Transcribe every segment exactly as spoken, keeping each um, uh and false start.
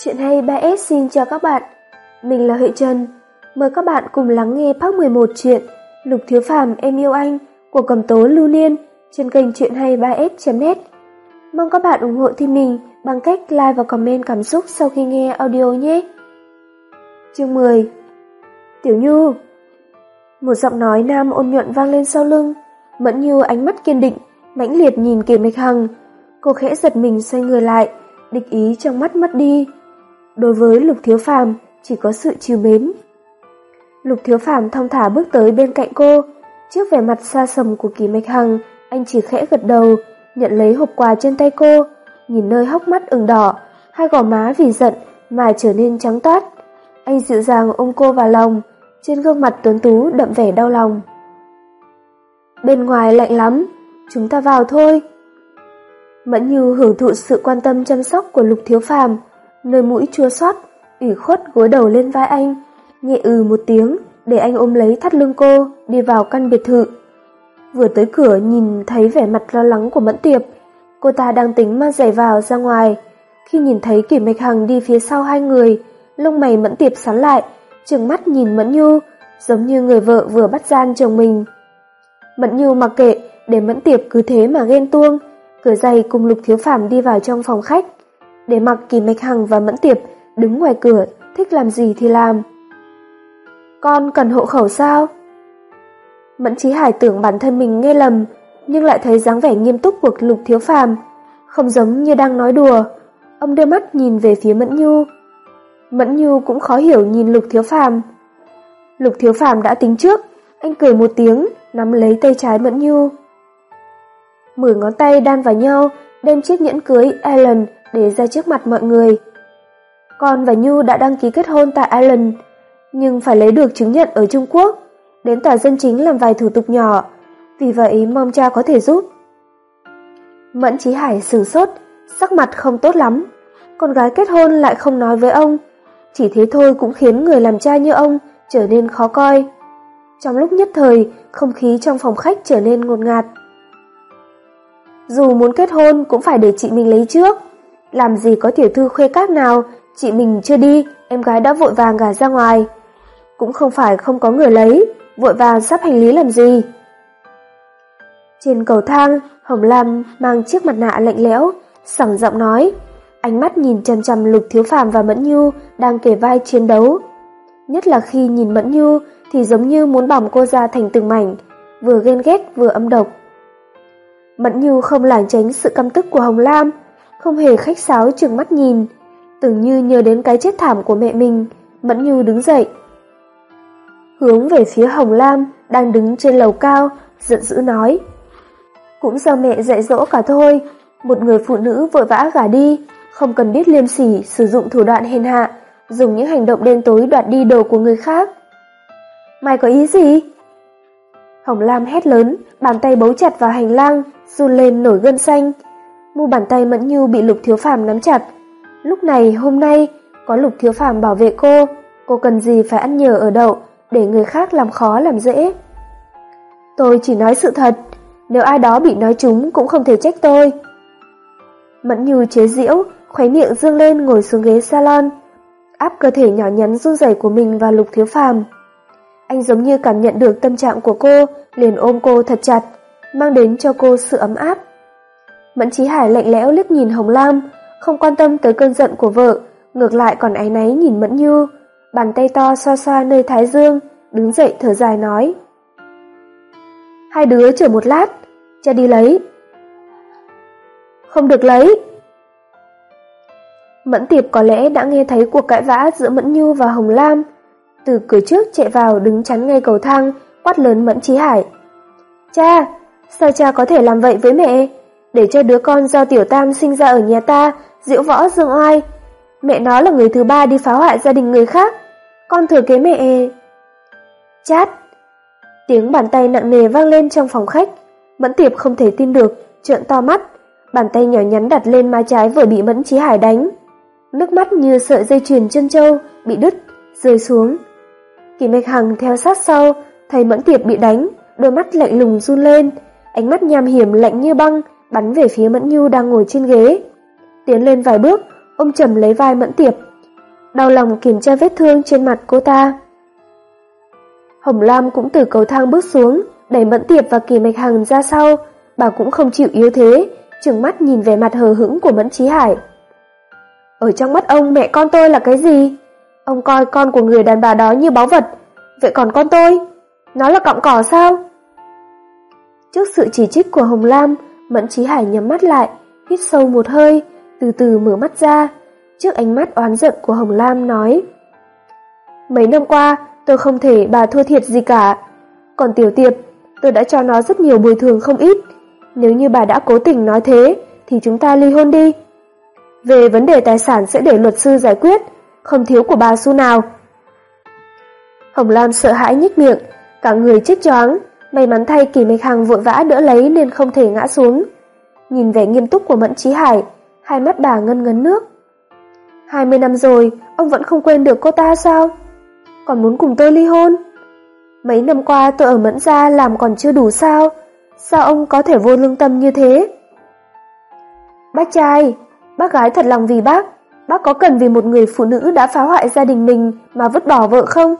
Chuyện hay ba S xin chào các bạn, mình là Huệ Trần. Mời các bạn cùng lắng nghe part mười một truyện Lục Thiếu Phàm Em Yêu Anh của Cẩm Tố Lưu Niên trên kênh truyện hay ba S chấm net. Mong các bạn ủng hộ team mình bằng cách like và comment cảm xúc sau khi nghe audio nhé. Chương mười. Tiểu Nhu. Một giọng nói nam ôn nhuận vang lên sau lưng. Mẫn Nhu ánh mắt kiên định, mãnh liệt nhìn Kiều Mạch Hằng. Cô khẽ giật mình xoay người lại, địch ý trong mắt mất đi. Đối với Lục Thiếu Phàm chỉ có sự trìu mến. Lục Thiếu Phàm thong thả bước tới bên cạnh cô. Trước vẻ mặt xa sầm của Kỳ Mạch Hằng, anh chỉ khẽ gật đầu, nhận lấy hộp quà trên tay cô, nhìn nơi hốc mắt ửng đỏ, hai gò má vì giận mà trở nên trắng toát. Anh dịu dàng ôm cô vào lòng, trên gương mặt tuấn tú đậm vẻ đau lòng. Bên ngoài lạnh lắm, chúng ta vào thôi. Mẫn Như hưởng thụ sự quan tâm chăm sóc của Lục Thiếu Phàm, nơi mũi chua xót, ủy khuất gối đầu lên vai anh, nhẹ ừ một tiếng để anh ôm lấy thắt lưng cô, đi vào căn biệt thự. Vừa tới cửa nhìn thấy vẻ mặt lo lắng của Mẫn Tiệp, cô ta đang tính mang giày vào ra ngoài. Khi nhìn thấy Kỷ Mạch Hằng đi phía sau hai người, lông mày Mẫn Tiệp sắn lại, trừng mắt nhìn Mẫn Nhu, giống như người vợ vừa bắt gian chồng mình. Mẫn Nhu mặc kệ, để Mẫn Tiệp cứ thế mà ghen tuông, cởi giày cùng Lục Thiếu Phàm đi vào trong phòng khách, để mặc Kỷ Mạch Hằng và Mẫn Tiệp đứng ngoài cửa, thích làm gì thì làm. Con cần hộ khẩu sao? Mẫn Chí Hải tưởng bản thân mình nghe lầm, nhưng lại thấy dáng vẻ nghiêm túc của Lục Thiếu Phàm, không giống như đang nói đùa. Ông đưa mắt nhìn về phía Mẫn Nhu. Mẫn Nhu cũng khó hiểu nhìn Lục Thiếu Phàm. Lục Thiếu Phàm đã tính trước, anh cười một tiếng, nắm lấy tay trái Mẫn Nhu. Mười ngón tay đan vào nhau, đem chiếc nhẫn cưới Island để ra trước mặt mọi người. Con và Nhu đã đăng ký kết hôn tại Island, nhưng phải lấy được chứng nhận ở Trung Quốc, đến tòa dân chính làm vài thủ tục nhỏ, vì vậy mong cha có thể giúp. Mẫn Chí Hải sửng sốt, sắc mặt không tốt lắm. Con gái kết hôn lại không nói với ông, chỉ thế thôi cũng khiến người làm cha như ông trở nên khó coi. Trong lúc nhất thời, không khí trong phòng khách trở nên ngột ngạt. Dù muốn kết hôn cũng phải để chị mình lấy trước. Làm gì có tiểu thư khuê các nào, chị mình chưa đi, em gái đã vội vàng gả ra ngoài. Cũng không phải không có người lấy, vội vàng sắp hành lý làm gì. Trên cầu thang, Hồng Lam mang chiếc mặt nạ lạnh lẽo, sẳng giọng nói, ánh mắt nhìn chằm chằm Lục Thiếu Phàm và Mẫn Nhu đang kề vai chiến đấu. Nhất là khi nhìn Mẫn Nhu thì giống như muốn bỏng cô ra thành từng mảnh, vừa ghen ghét vừa âm độc. Mẫn Nhu không lảng tránh sự căm tức của Hồng Lam, không hề khách sáo trừng mắt nhìn, tưởng như nhớ đến cái chết thảm của mẹ mình. Mẫn Nhu đứng dậy, hướng về phía Hồng Lam đang đứng trên lầu cao, giận dữ nói, cũng do mẹ dạy dỗ cả thôi, một người phụ nữ vội vã gả đi, không cần biết liêm sỉ, sử dụng thủ đoạn hèn hạ, dùng những hành động đen tối đoạt đi đồ của người khác. Mày có ý gì? Hồng Lam hét lớn, bàn tay bấu chặt vào hành lang, run lên nổi gân xanh. Mu bàn tay Mẫn Nhu bị Lục Thiếu Phàm nắm chặt. Lúc này, hôm nay, có Lục Thiếu Phàm bảo vệ cô, cô cần gì phải ăn nhờ ở đậu, để người khác làm khó làm dễ. Tôi chỉ nói sự thật, nếu ai đó bị nói trúng cũng không thể trách tôi. Mẫn Nhu chế giễu, khóe miệng dương lên ngồi xuống ghế salon, áp cơ thể nhỏ nhắn run rẩy của mình vào Lục Thiếu Phàm. Anh giống như cảm nhận được tâm trạng của cô, liền ôm cô thật chặt, mang đến cho cô sự ấm áp. Mẫn Chí Hải lạnh lẽo liếc nhìn Hồng Lam, không quan tâm tới cơn giận của vợ, ngược lại còn áy náy nhìn Mẫn Nhu, bàn tay to xoa xoa nơi thái dương, đứng dậy thở dài nói, hai đứa chờ một lát, cha đi lấy. Không được lấy. Mẫn Tiệp có lẽ đã nghe thấy cuộc cãi vã giữa Mẫn Nhu và Hồng Lam, từ cửa trước chạy vào đứng chắn ngay cầu thang, quát lớn Mẫn Chí Hải. Cha, sao cha có thể làm vậy với mẹ, để cho đứa con do Tiểu Tam sinh ra ở nhà ta diễu võ dương oai, mẹ nó là người thứ ba đi phá hoại gia đình người khác, con thừa kế mẹ. Chát. Tiếng bàn tay nặng nề vang lên trong phòng khách. Mẫn Tiệp không thể tin được, trợn to mắt, bàn tay nhỏ nhắn đặt lên má trái vừa bị Mẫn Chí Hải đánh. Nước mắt như sợi dây chuyền chân châu bị đứt, rơi xuống. Kỷ Mạch Hằng theo sát sau, thấy Mẫn Tiệp bị đánh, đôi mắt lạnh lùng run lên, ánh mắt nham hiểm lạnh như băng bắn về phía Mẫn Nhu đang ngồi trên ghế. Tiến lên vài bước, ôm chầm lấy vai Mẫn Tiệp, đau lòng kiểm tra vết thương trên mặt cô ta. Hồng Lam cũng từ cầu thang bước xuống, đẩy Mẫn Tiệp và Kỳ Mạch Hằng ra sau, bà cũng không chịu yếu thế, trừng mắt nhìn vẻ mặt hờ hững của Mẫn Chí Hải. Ở trong mắt ông, mẹ con tôi là cái gì? Ông coi con của người đàn bà đó như báu vật, vậy còn con tôi? Nó là cọng cỏ sao? Trước sự chỉ trích của Hồng Lam, Mẫn Chí Hải nhắm mắt lại, hít sâu một hơi, từ từ mở mắt ra. Trước ánh mắt oán giận của Hồng Lam nói: Mấy năm qua, tôi không thể bà thua thiệt gì cả. Còn Tiểu Tiệp, tôi đã cho nó rất nhiều bồi thường không ít. Nếu như bà đã cố tình nói thế, thì chúng ta ly hôn đi. Về vấn đề tài sản sẽ để luật sư giải quyết, không thiếu của bà xu nào. Hồng Lam sợ hãi nhếch miệng, cả người chết choáng. May mắn thay Kỳ Mạch Hằng vội vã đỡ lấy nên không thể ngã xuống. Nhìn vẻ nghiêm túc của Mẫn Chí Hải, hai mắt bà ngân ngấn nước. Hai mươi năm rồi, ông vẫn không quên được cô ta sao? Còn muốn cùng tôi ly hôn? Mấy năm qua tôi ở Mẫn gia làm còn chưa đủ sao? Sao ông có thể vô lương tâm như thế? Bác trai, bác gái thật lòng vì bác. Bác có cần vì một người phụ nữ đã phá hoại gia đình mình mà vứt bỏ vợ không?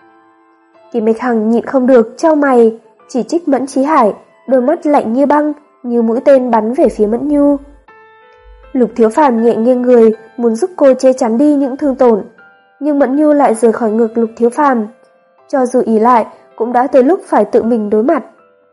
Kỳ Mạch Hằng nhịn không được chau mày, chỉ trích Mẫn Chí Hải, đôi mắt lạnh như băng, như mũi tên bắn về phía Mẫn Nhu. Lục Thiếu Phàm nhẹ nghiêng người, muốn giúp cô che chắn đi những thương tổn, nhưng Mẫn Nhu lại rời khỏi ngực Lục Thiếu Phàm. Cho dù ỷ lại, cũng đã tới lúc phải tự mình đối mặt.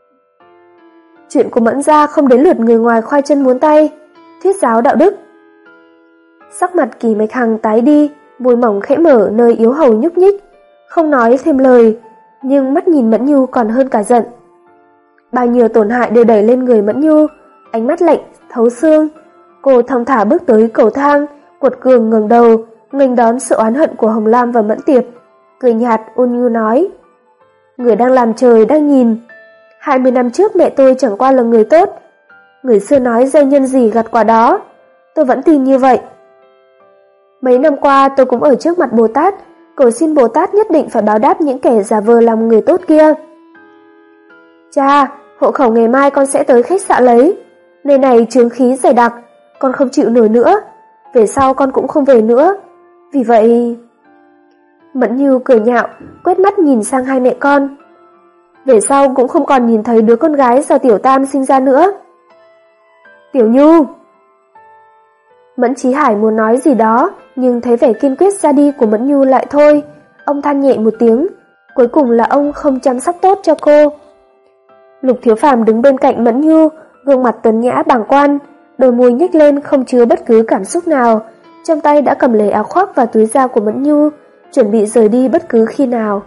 Chuyện của Mẫn gia không đến lượt người ngoài khoai chân muốn tay, thuyết giáo đạo đức. Sắc mặt Kỳ Mạch Hằng tái đi, môi mỏng khẽ mở nơi yếu hầu nhúc nhích, không nói thêm lời, nhưng mắt nhìn Mẫn Nhu còn hơn cả giận. Bao nhiêu tổn hại đều đẩy lên người Mẫn Nhu, ánh mắt lạnh thấu xương. Cô thong thả bước tới cầu thang, cuột cường ngẩng đầu, nghênh đón sự oán hận của Hồng Lam và Mẫn Tiệp, cười nhạt ôn nhu nói: Người đang làm trời đang nhìn. Hai mươi năm trước mẹ tôi chẳng qua là người tốt. Người xưa nói gieo nhân gì gặt quả đó, tôi vẫn tin như vậy. Mấy năm qua tôi cũng ở trước mặt Bồ Tát, cầu xin Bồ Tát nhất định phải báo đáp những kẻ giả vờ làm người tốt kia. Cha, hộ khẩu ngày mai con sẽ tới khách sạn lấy. Nơi này chướng khí dày đặc, con không chịu nổi nữa. Về sau con cũng không về nữa. Vì vậy... Mẫn Nhu cười nhạo, quét mắt nhìn sang hai mẹ con. Về sau cũng không còn nhìn thấy đứa con gái do Tiểu Tam sinh ra nữa. Tiểu Nhu! Mẫn Chí Hải muốn nói gì đó, nhưng thấy vẻ kiên quyết ra đi của Mẫn Nhu lại thôi. Ông than nhẹ một tiếng, cuối cùng là ông không chăm sóc tốt cho cô. Lục Thiếu Phàm đứng bên cạnh Mẫn Nhu, gương mặt tuấn nhã bàng quan, đôi môi nhếch lên không chứa bất cứ cảm xúc nào, trong tay đã cầm lấy áo khoác và túi da của Mẫn Nhu, chuẩn bị rời đi bất cứ khi nào.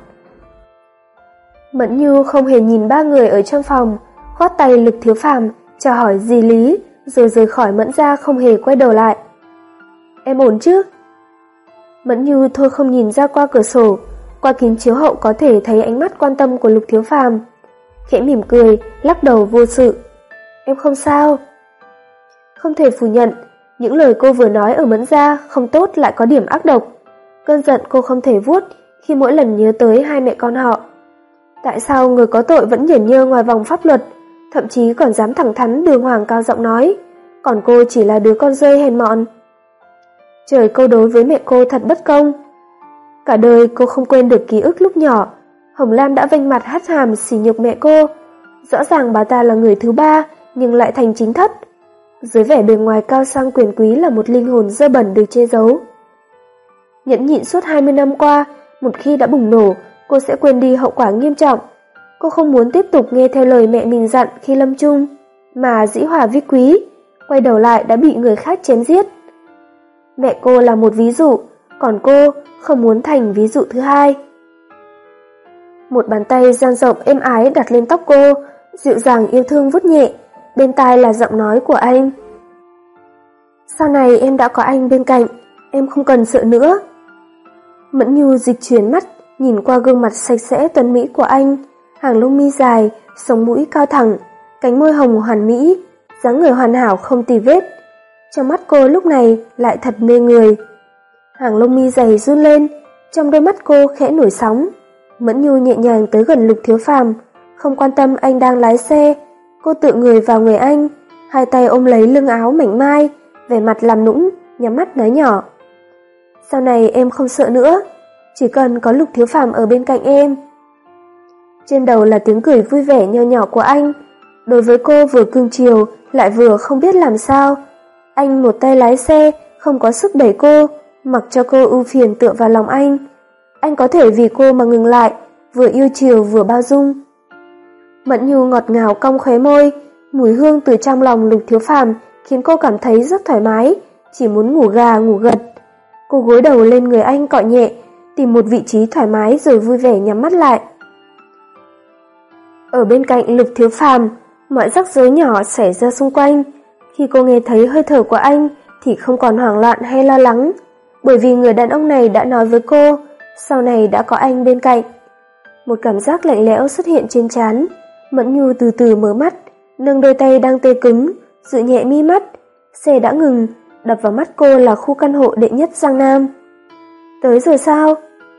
Mẫn Nhu không hề nhìn ba người ở trong phòng, khoát tay Lục Thiếu Phàm, chào hỏi dì Lý, rồi rời khỏi Mẫn gia không hề quay đầu lại. Em ổn chứ? Mẫn Nhu thôi không nhìn ra qua cửa sổ, qua kính chiếu hậu có thể thấy ánh mắt quan tâm của Lục Thiếu Phàm. Khẽ mỉm cười, lắc đầu vô sự. Em không sao. Không thể phủ nhận, những lời cô vừa nói ở Mẫn gia không tốt lại có điểm ác độc. Cơn giận cô không thể vuốt khi mỗi lần nhớ tới hai mẹ con họ. Tại sao người có tội vẫn nhởn nhơ ngoài vòng pháp luật, thậm chí còn dám thẳng thắn đường hoàng cao giọng nói, còn cô chỉ là đứa con rơi hèn mọn. Trời câu đối với mẹ cô thật bất công. Cả đời cô không quên được ký ức lúc nhỏ, Hồng Lam đã vênh mặt hất hàm sỉ nhục mẹ cô. Rõ ràng bà ta là người thứ ba, nhưng lại thành chính thất. Dưới vẻ bề ngoài cao sang quyền quý là một linh hồn dơ bẩn được che giấu. Nhẫn nhịn suốt hai mươi năm qua, một khi đã bùng nổ, cô sẽ quên đi hậu quả nghiêm trọng. Cô không muốn tiếp tục nghe theo lời mẹ mình dặn khi lâm chung, mà dĩ hòa vi quý, quay đầu lại đã bị người khác chém giết. Mẹ cô là một ví dụ, còn cô không muốn thành ví dụ thứ hai. Một bàn tay dang rộng êm ái đặt lên tóc cô, dịu dàng yêu thương vuốt nhẹ, bên tai là giọng nói của anh. Sau này em đã có anh bên cạnh, em không cần sợ nữa. Mẫn Nhu dịch chuyển mắt, nhìn qua gương mặt sạch sẽ tuấn mỹ của anh, hàng lông mi dài, sống mũi cao thẳng, cánh môi hồng hoàn mỹ, dáng người hoàn hảo không tì vết. Trong mắt cô lúc này lại thật mê người. Hàng lông mi dày run lên, trong đôi mắt cô khẽ nổi sóng. Mẫn Nhu nhẹ nhàng tới gần Lục Thiếu Phàm, không quan tâm anh đang lái xe, cô tựa người vào người anh, hai tay ôm lấy lưng áo mảnh mai, vẻ mặt làm nũng, nhắm mắt nói nhỏ. Sau này em không sợ nữa, chỉ cần có Lục Thiếu Phàm ở bên cạnh em. Trên đầu là tiếng cười vui vẻ nho nhỏ của anh. Đối với cô vừa cưng chiều lại vừa không biết làm sao. Anh một tay lái xe, không có sức đẩy cô, mặc cho cô ưu phiền tựa vào lòng anh. Anh có thể vì cô mà ngừng lại, vừa yêu chiều vừa bao dung. Mẫn Nhu ngọt ngào cong khóe môi, mùi hương từ trong lòng Lục Thiếu Phàm khiến cô cảm thấy rất thoải mái, chỉ muốn ngủ gà ngủ gật. Cô gối đầu lên người anh cọ nhẹ, tìm một vị trí thoải mái rồi vui vẻ nhắm mắt lại. Ở bên cạnh Lục Thiếu Phàm, mọi rắc rối nhỏ xảy ra xung quanh. Khi cô nghe thấy hơi thở của anh thì không còn hoảng loạn hay lo lắng, bởi vì người đàn ông này đã nói với cô, sau này đã có anh bên cạnh. Một cảm giác lạnh lẽo xuất hiện trên trán. Mẫn Nhu từ từ mở mắt, nâng đôi tay đang tê cứng, dịu nhẹ mi mắt. Xe đã ngừng, đập vào mắt cô là khu căn hộ đệ nhất Giang Nam. Tới rồi sao?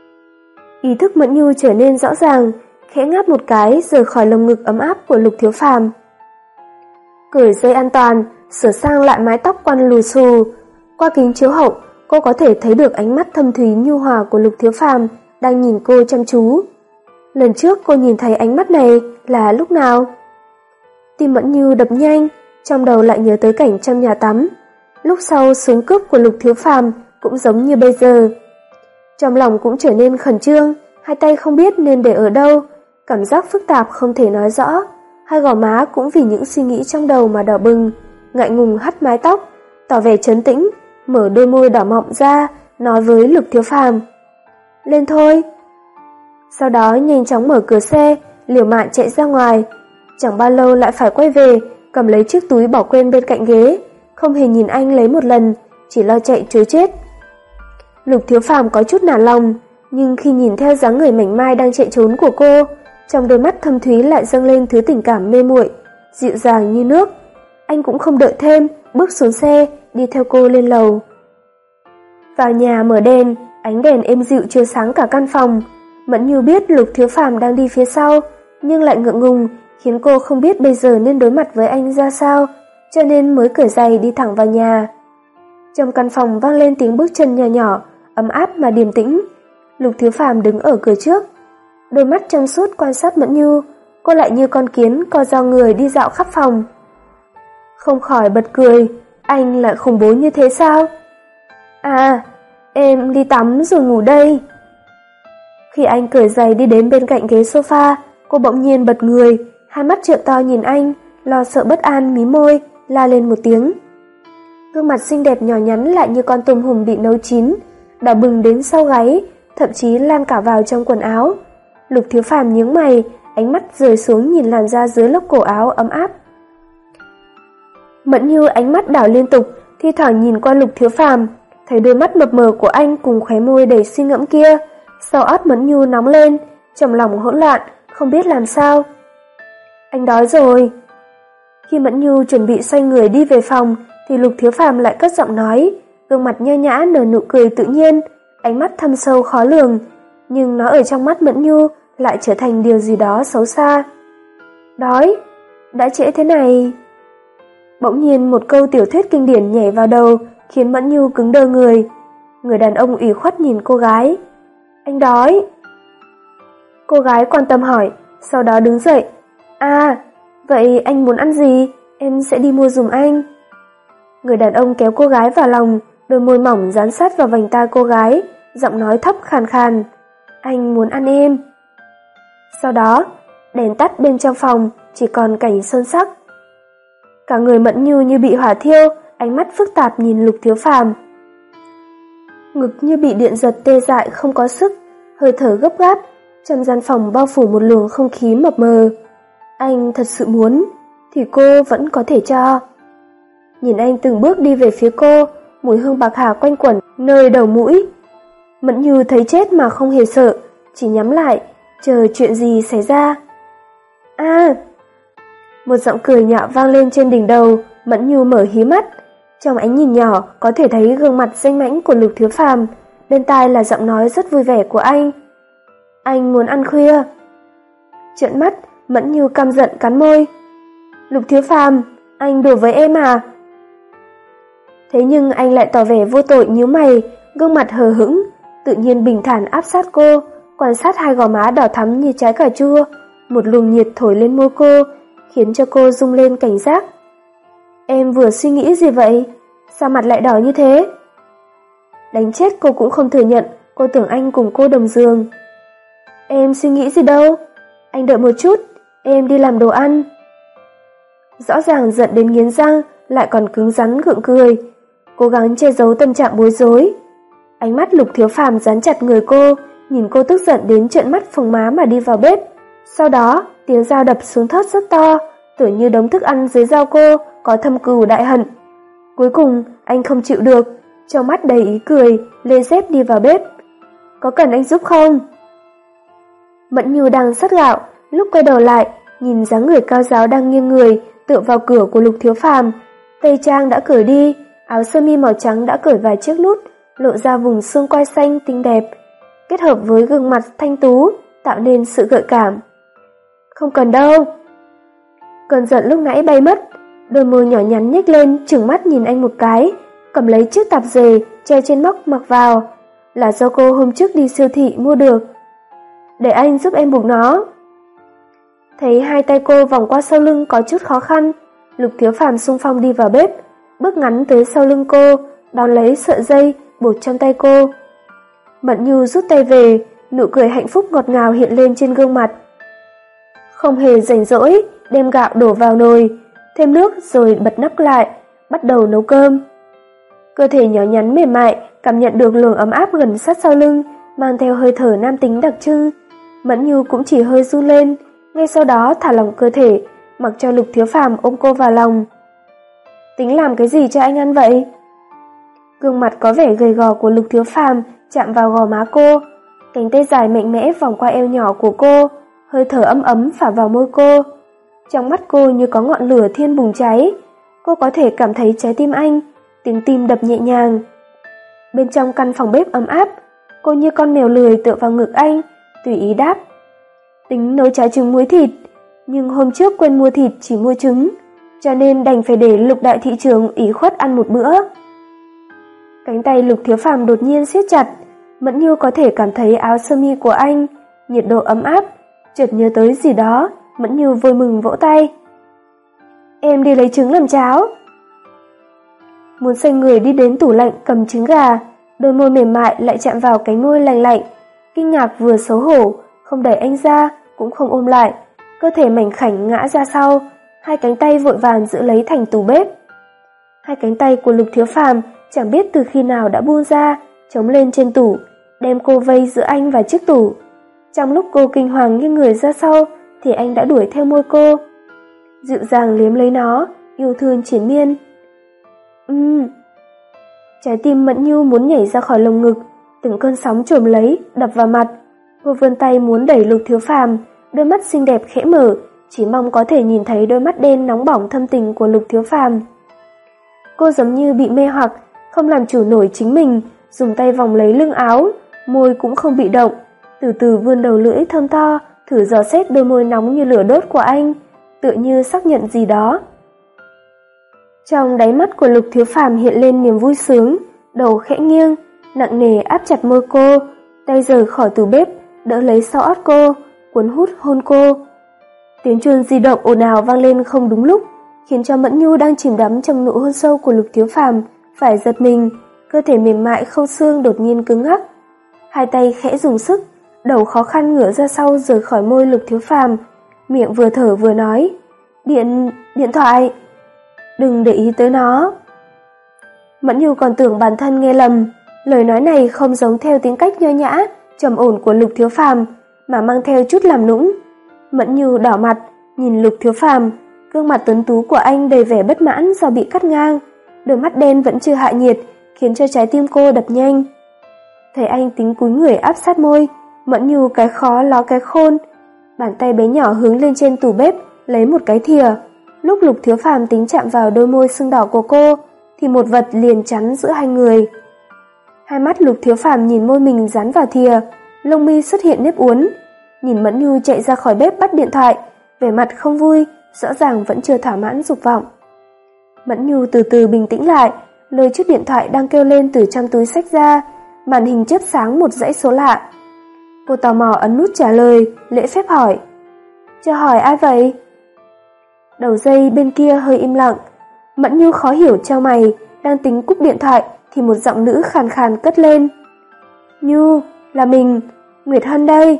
Ý thức Mẫn Nhu trở nên rõ ràng, khẽ ngáp một cái rời khỏi lồng ngực ấm áp của Lục Thiếu Phàm. Cởi dây an toàn, sửa sang lại mái tóc quăn lù xù. Qua kính chiếu hậu, cô có thể thấy được ánh mắt thâm thúy nhu hòa của Lục Thiếu Phàm đang nhìn cô chăm chú. Lần trước cô nhìn thấy ánh mắt này là lúc nào? Tim Mẫn Nhu đập nhanh, trong đầu lại nhớ tới cảnh trong nhà tắm. Lúc sau súng cướp của Lục Thiếu Phàm cũng giống như bây giờ. Trong lòng cũng trở nên khẩn trương, hai tay không biết nên để ở đâu, cảm giác phức tạp không thể nói rõ. Hai gò má cũng vì những suy nghĩ trong đầu mà đỏ bừng, ngại ngùng hất mái tóc, tỏ vẻ trấn tĩnh, mở đôi môi đỏ mọng ra, nói với Lục Thiếu Phàm: "Lên thôi." Sau đó nhanh chóng mở cửa xe, liều mạng chạy ra ngoài. Chẳng bao lâu lại phải quay về, cầm lấy chiếc túi bỏ quên bên cạnh ghế, không hề nhìn anh lấy một lần, chỉ lo chạy trối chết. Lục Thiếu Phàm có chút nản lòng, nhưng khi nhìn theo dáng người mảnh mai đang chạy trốn của cô, trong đôi mắt thâm thúy lại dâng lên thứ tình cảm mê muội, dịu dàng như nước. Anh cũng không đợi thêm, bước xuống xe, đi theo cô lên lầu. Vào nhà mở đèn, ánh đèn êm dịu chiếu sáng cả căn phòng. Mẫn Nhu biết Lục Thiếu Phàm đang đi phía sau, nhưng lại ngượng ngùng, khiến cô không biết bây giờ nên đối mặt với anh ra sao, cho nên mới cởi giày đi thẳng vào nhà. Trong căn phòng vang lên tiếng bước chân nhỏ nhỏ, ấm áp mà điềm tĩnh. Lục Thiếu Phàm đứng ở cửa trước, đôi mắt trong suốt quan sát Mẫn Nhu, cô lại như con kiến co ro người đi dạo khắp phòng. Không khỏi bật cười, anh lại khủng bố như thế sao? À, em đi tắm rồi ngủ đây. Khi anh cởi giày đi đến bên cạnh ghế sofa, cô bỗng nhiên bật người, hai mắt trợn to nhìn anh, lo sợ bất an mí môi, la lên một tiếng. Gương mặt xinh đẹp nhỏ nhắn lại như con tôm hùm bị nấu chín, đỏ bừng đến sau gáy, thậm chí lan cả vào trong quần áo. Lục Thiếu Phàm nhướng mày, ánh mắt rơi xuống nhìn làn da dưới lớp cổ áo ấm áp. Mẫn Nhu ánh mắt đảo liên tục, thi thoảng nhìn qua Lục Thiếu Phàm, thấy đôi mắt mập mờ của anh cùng khóe môi đầy suy ngẫm kia, sau óc Mẫn Nhu nóng lên, trong lòng hỗn loạn, không biết làm sao. Anh đói rồi. Khi Mẫn Nhu chuẩn bị xoay người đi về phòng, thì Lục Thiếu Phàm lại cất giọng nói, gương mặt nho nhã nở nụ cười tự nhiên, ánh mắt thâm sâu khó lường, nhưng nó ở trong mắt Mẫn Nhu lại trở thành điều gì đó xấu xa. Đói? Đã trễ thế này. Bỗng nhiên một câu tiểu thuyết kinh điển nhảy vào đầu, khiến Mẫn Nhu cứng đơ người. Người đàn ông ủy khuất nhìn cô gái. Anh đói. Cô gái quan tâm hỏi, sau đó đứng dậy. À, vậy anh muốn ăn gì? Em sẽ đi mua giùm anh. Người đàn ông kéo cô gái vào lòng, đôi môi mỏng dán sát vào vành tai cô gái, giọng nói thấp khàn khàn. Anh muốn ăn em. Sau đó, đèn tắt bên trong phòng, chỉ còn cảnh sơn sắc. Cả người Mẫn Nhu như bị hỏa thiêu, ánh mắt phức tạp nhìn Lục Thiếu Phàm. Ngực như bị điện giật tê dại không có sức, hơi thở gấp gáp, trong gian phòng bao phủ một luồng không khí mập mờ. Anh thật sự muốn, thì cô vẫn có thể cho. Nhìn anh từng bước đi về phía cô, mùi hương bạc hà quanh quẩn nơi đầu mũi. Mẫn Nhu thấy chết mà không hề sợ, chỉ nhắm lại, chờ chuyện gì xảy ra. À! Một giọng cười nhạo vang lên trên đỉnh đầu, Mẫn Nhu mở hí mắt. Trong ánh nhìn nhỏ có thể thấy gương mặt danh mãnh của Lục Thiếu Phàm, bên tai là giọng nói rất vui vẻ của anh. Anh muốn ăn khuya. Trợn mắt, Mẫn Nhu căm giận cắn môi. Lục Thiếu Phàm, anh đùa với em à? Thế nhưng anh lại tỏ vẻ vô tội nhíu mày, gương mặt hờ hững, tự nhiên bình thản áp sát cô, quan sát hai gò má đỏ thắm như trái cà chua, một luồng nhiệt thổi lên môi cô, khiến cho cô rung lên cảnh giác. Em vừa suy nghĩ gì vậy? Sao mặt lại đỏ như thế? Đánh chết cô cũng không thừa nhận, cô tưởng anh cùng cô đồng giường. Em suy nghĩ gì đâu, anh đợi một chút, em đi làm đồ ăn. Rõ ràng giận đến nghiến răng, lại còn cứng rắn gượng cười, cố gắng che giấu tâm trạng bối rối. Ánh mắt Lục Thiếu Phàm dán chặt người cô, nhìn cô tức giận đến trợn mắt phồng má mà đi vào bếp. Sau đó, tiếng dao đập xuống thớt rất to, tưởng như đống thức ăn dưới dao cô có thâm cừu đại hận. Cuối cùng, anh không chịu được, trong mắt đầy ý cười, lên dép đi vào bếp. Có cần anh giúp không? Mẫn Nhu đang sắt gạo, lúc quay đầu lại, nhìn dáng người cao giáo đang nghiêng người, tựa vào cửa của Lục Thiếu Phàm. Tây trang đã cởi đi, áo sơ mi màu trắng đã cởi vài chiếc nút, lộ ra vùng xương quai xanh tinh đẹp, kết hợp với gương mặt thanh tú, tạo nên sự gợi cảm. Không cần đâu. Cơn giận lúc nãy bay mất, đôi môi nhỏ nhắn nhếch lên, trừng mắt nhìn anh một cái, cầm lấy chiếc tạp dề treo trên móc mặc vào, là do cô hôm trước đi siêu thị mua được. Để anh giúp em buộc nó. Thấy hai tay cô vòng qua sau lưng có chút khó khăn, Lục Thiếu Phàm xung phong đi vào bếp, bước ngắn tới sau lưng cô, đón lấy sợi dây buộc trong tay cô. Mẫn Nhu rút tay về, nụ cười hạnh phúc ngọt ngào hiện lên trên gương mặt. Không hề rảnh rỗi, đem gạo đổ vào nồi, thêm nước rồi bật nắp lại, bắt đầu nấu cơm. Cơ thể nhỏ nhắn mềm mại, cảm nhận được luồng ấm áp gần sát sau lưng, mang theo hơi thở nam tính đặc trưng. Mẫn Nhu cũng chỉ hơi run lên, ngay sau đó thả lỏng cơ thể, mặc cho Lục Thiếu Phàm ôm cô vào lòng. Tính làm cái gì cho anh ăn vậy? Gương mặt có vẻ gầy gò của Lục Thiếu Phàm chạm vào gò má cô, cánh tay dài mạnh mẽ vòng qua eo nhỏ của cô, hơi thở ấm ấm phả vào môi cô. Trong mắt cô như có ngọn lửa thiên bùng cháy, cô có thể cảm thấy trái tim anh, tiếng tim đập nhẹ nhàng. Bên trong căn phòng bếp ấm áp, cô như con mèo lười tựa vào ngực anh, tùy ý đáp. Tính nấu trái trứng muối thịt, nhưng hôm trước quên mua thịt chỉ mua trứng, cho nên đành phải để Lục đại thị trưởng ủy khuất ăn một bữa. Cánh tay Lục Thiếu Phàm đột nhiên siết chặt, Mẫn Nhu có thể cảm thấy áo sơ mi của anh, nhiệt độ ấm áp, chợt nhớ tới gì đó, Mẫn Nhu vui mừng vỗ tay. Em đi lấy trứng làm cháo. Muốn xoay người đi đến tủ lạnh cầm trứng gà, đôi môi mềm mại lại chạm vào cánh môi lành lạnh, kinh ngạc vừa xấu hổ, không đẩy anh ra, cũng không ôm lại, cơ thể mảnh khảnh ngã ra sau, hai cánh tay vội vàng giữ lấy thành tủ bếp. Hai cánh tay của Lục Thiếu Phàm chẳng biết từ khi nào đã buông ra, chống lên trên tủ, đem cô vây giữa anh và chiếc tủ. Trong lúc cô kinh hoàng nghiêng người ra sau, thì anh đã đuổi theo môi cô, dịu dàng liếm lấy nó, yêu thương triền miên. Ừm. Trái tim Mẫn Nhu muốn nhảy ra khỏi lồng ngực, từng cơn sóng trồm lấy, đập vào mặt. Cô vươn tay muốn đẩy Lục Thiếu Phàm, đôi mắt xinh đẹp khẽ mở, chỉ mong có thể nhìn thấy đôi mắt đen nóng bỏng thâm tình của Lục Thiếu Phàm. Cô giống như bị mê hoặc, không làm chủ nổi chính mình, dùng tay vòng lấy lưng áo, môi cũng không bị động, từ từ vươn đầu lưỡi thơm to, thử dò xét đôi môi nóng như lửa đốt của anh, tựa như xác nhận gì đó. Trong đáy mắt của Lục Thiếu Phàm hiện lên niềm vui sướng, đầu khẽ nghiêng, nặng nề áp chặt môi cô, tay rời khỏi tủ bếp, đỡ lấy sau ót cô, cuốn hút hôn cô. Tiếng chuông di động ồn ào vang lên không đúng lúc, khiến cho Mẫn Nhu đang chìm đắm trong nụ hôn sâu của Lục Thiếu Phàm phải giật mình, cơ thể mềm mại không xương đột nhiên cứng ngắc. Hai tay khẽ dùng sức, đầu khó khăn ngửa ra sau rời khỏi môi Lục Thiếu Phàm, miệng vừa thở vừa nói, "Điện, điện thoại." "Đừng để ý tới nó." Mẫn Nhu còn tưởng bản thân nghe lầm, lời nói này không giống theo tính cách nho nhã, trầm ổn của Lục Thiếu Phàm, mà mang theo chút làm nũng. Mẫn Nhu đỏ mặt, nhìn Lục Thiếu Phàm, gương mặt tuấn tú của anh đầy vẻ bất mãn do bị cắt ngang, đôi mắt đen vẫn chưa hạ nhiệt, khiến cho trái tim cô đập nhanh. Thấy anh tính cúi người áp sát môi, Mẫn Nhu cái khó ló cái khôn, bàn tay bé nhỏ hướng lên trên tủ bếp, lấy một cái thìa. Lúc Lục Thiếu Phàm tính chạm vào đôi môi sưng đỏ của cô, thì một vật liền chắn giữa hai người. Hai mắt Lục Thiếu Phàm nhìn môi mình dán vào thìa, lông mi xuất hiện nếp uốn, nhìn Mẫn Nhu chạy ra khỏi bếp bắt điện thoại, vẻ mặt không vui, rõ ràng vẫn chưa thỏa mãn dục vọng. Mẫn Nhu từ từ bình tĩnh lại, lôi chiếc điện thoại đang kêu lên từ trong túi xách ra, màn hình chớp sáng một dãy số lạ. Cô tò mò ấn nút trả lời, lễ phép hỏi. Chưa hỏi ai vậy? Đầu dây bên kia hơi im lặng. Mẫn Như khó hiểu trao mày, đang tính cúp điện thoại thì một giọng nữ khàn khàn cất lên. Như, là mình, Nguyệt Hân đây.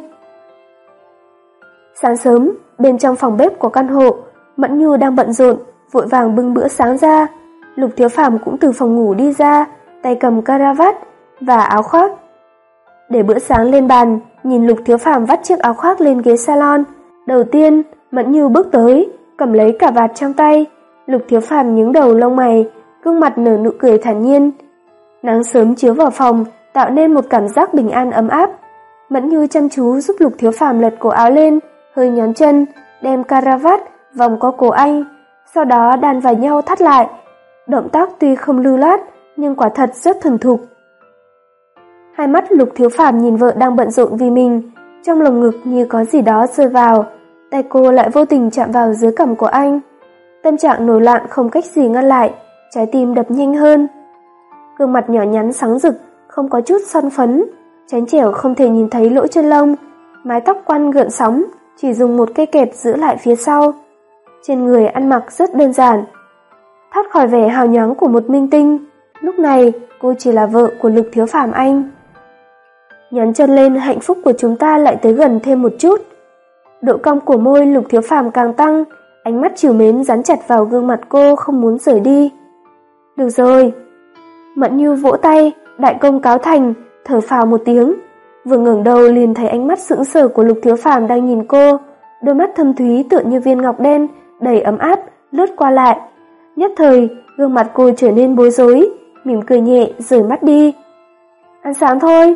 Sáng sớm, bên trong phòng bếp của căn hộ, Mẫn Như đang bận rộn, vội vàng bưng bữa sáng ra. Lục Thiếu Phàm cũng từ phòng ngủ đi ra, tay cầm caravat và áo khoác. Để bữa sáng lên bàn, nhìn Lục Thiếu Phàm vắt chiếc áo khoác lên ghế salon. Đầu tiên, Mẫn Như bước tới, cầm lấy cà vạt trong tay. Lục Thiếu Phàm nhướng đầu lông mày, gương mặt nở nụ cười thản nhiên. Nắng sớm chiếu vào phòng, tạo nên một cảm giác bình an ấm áp. Mẫn Như chăm chú giúp Lục Thiếu Phàm lật cổ áo lên, hơi nhón chân, đem caravat vòng qua cổ anh, sau đó đan vào nhau thắt lại. Động tác tuy không lưu loát, nhưng quả thật rất thuần thục. Hai mắt Lục Thiếu Phàm nhìn vợ đang bận rộn vì mình, trong lồng ngực như có gì đó rơi vào, tay cô lại vô tình chạm vào dưới cằm của anh. Tâm trạng nổi loạn không cách gì ngăn lại, trái tim đập nhanh hơn. Gương mặt nhỏ nhắn sáng rực, không có chút son phấn, tránh trẻo không thể nhìn thấy lỗ chân lông, mái tóc quăn gợn sóng, chỉ dùng một cây kẹp giữ lại phía sau. Trên người ăn mặc rất đơn giản, thoát khỏi vẻ hào nhoáng của một minh tinh. Lúc này cô chỉ là vợ của Lục Thiếu Phàm anh. Nhón chân lên, hạnh phúc của chúng ta lại tới gần thêm một chút. Độ cong của môi Lục Thiếu Phàm càng tăng, ánh mắt trìu mến dán chặt vào gương mặt cô, không muốn rời đi. Được rồi. Mẫn Như vỗ tay, đại công cáo thành, thở phào một tiếng. Vừa ngẩng đầu liền thấy ánh mắt sững sờ của Lục Thiếu Phàm đang nhìn cô, đôi mắt thâm thúy tựa như viên ngọc đen, đầy ấm áp, lướt qua lại. Nhất thời, gương mặt cô trở nên bối rối, mỉm cười nhẹ rời mắt đi. Ăn sáng thôi.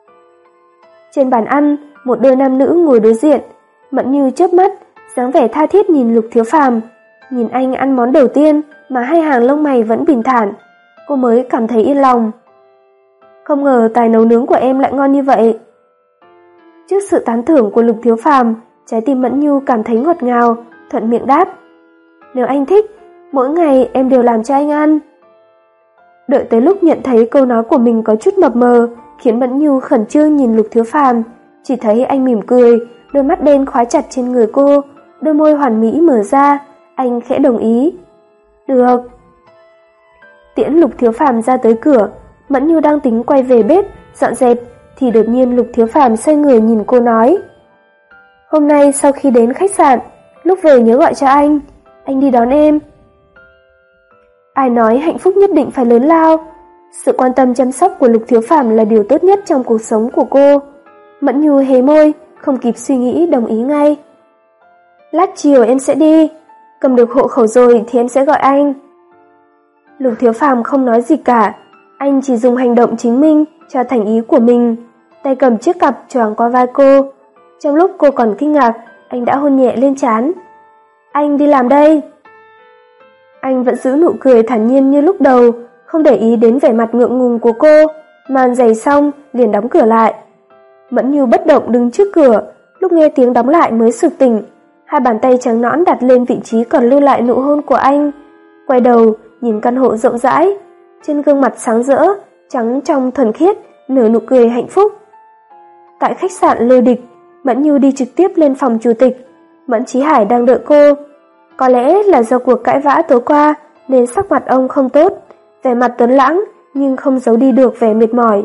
Trên bàn ăn, một đôi nam nữ ngồi đối diện. Mẫn Như chớp mắt, dáng vẻ tha thiết nhìn Lục Thiếu Phàm. Nhìn anh ăn món đầu tiên mà hai hàng lông mày vẫn bình thản, cô mới cảm thấy yên lòng. Không ngờ tài nấu nướng của em lại ngon như vậy. Trước sự tán thưởng của Lục Thiếu Phàm, trái tim Mẫn Như cảm thấy ngọt ngào, thuận miệng đáp. Nếu anh thích, mỗi ngày em đều làm cho anh ăn. Đợi tới lúc nhận thấy câu nói của mình có chút mập mờ, khiến Mẫn Như khẩn trương nhìn Lục Thiếu Phàm, chỉ thấy anh mỉm cười, đôi mắt đen khóa chặt trên người cô, đôi môi hoàn mỹ mở ra, anh khẽ đồng ý. Được. Tiễn Lục Thiếu Phàm ra tới cửa, Mẫn Như đang tính quay về bếp, dọn dẹp, thì đột nhiên Lục Thiếu Phàm xoay người nhìn cô nói. Hôm nay sau khi đến khách sạn, lúc về nhớ gọi cho anh, anh đi đón em. Ai nói hạnh phúc nhất định phải lớn lao. Sự quan tâm chăm sóc của Lục Thiếu Phàm là điều tốt nhất trong cuộc sống của cô. Mẫn Như hé môi, không kịp suy nghĩ đồng ý ngay. Lát chiều em sẽ đi, cầm được hộ khẩu rồi thì em sẽ gọi anh. Lục Thiếu Phàm không nói gì cả, anh chỉ dùng hành động chứng minh cho thành ý của mình. Tay cầm chiếc cặp choàng qua vai cô. Trong lúc cô còn kinh ngạc, anh đã hôn nhẹ lên trán. Anh đi làm đây. Anh vẫn giữ nụ cười thản nhiên như lúc đầu, không để ý đến vẻ mặt ngượng ngùng của cô. Màn giày xong liền đóng cửa lại. Mẫn Như bất động đứng trước cửa, lúc nghe tiếng đóng lại mới sực tỉnh. Hai bàn tay trắng nõn đặt lên vị trí còn lưu lại nụ hôn của anh. Quay đầu nhìn căn hộ rộng rãi, trên gương mặt sáng rỡ, trắng trong thuần khiết, nở nụ cười hạnh phúc. Tại khách sạn Lôi Địch, Mẫn Như đi trực tiếp lên phòng chủ tịch. Mẫn Chí Hải đang đợi cô. Có lẽ là do cuộc cãi vã tối qua nên sắc mặt ông không tốt, vẻ mặt tuấn lãng nhưng không giấu đi được vẻ mệt mỏi.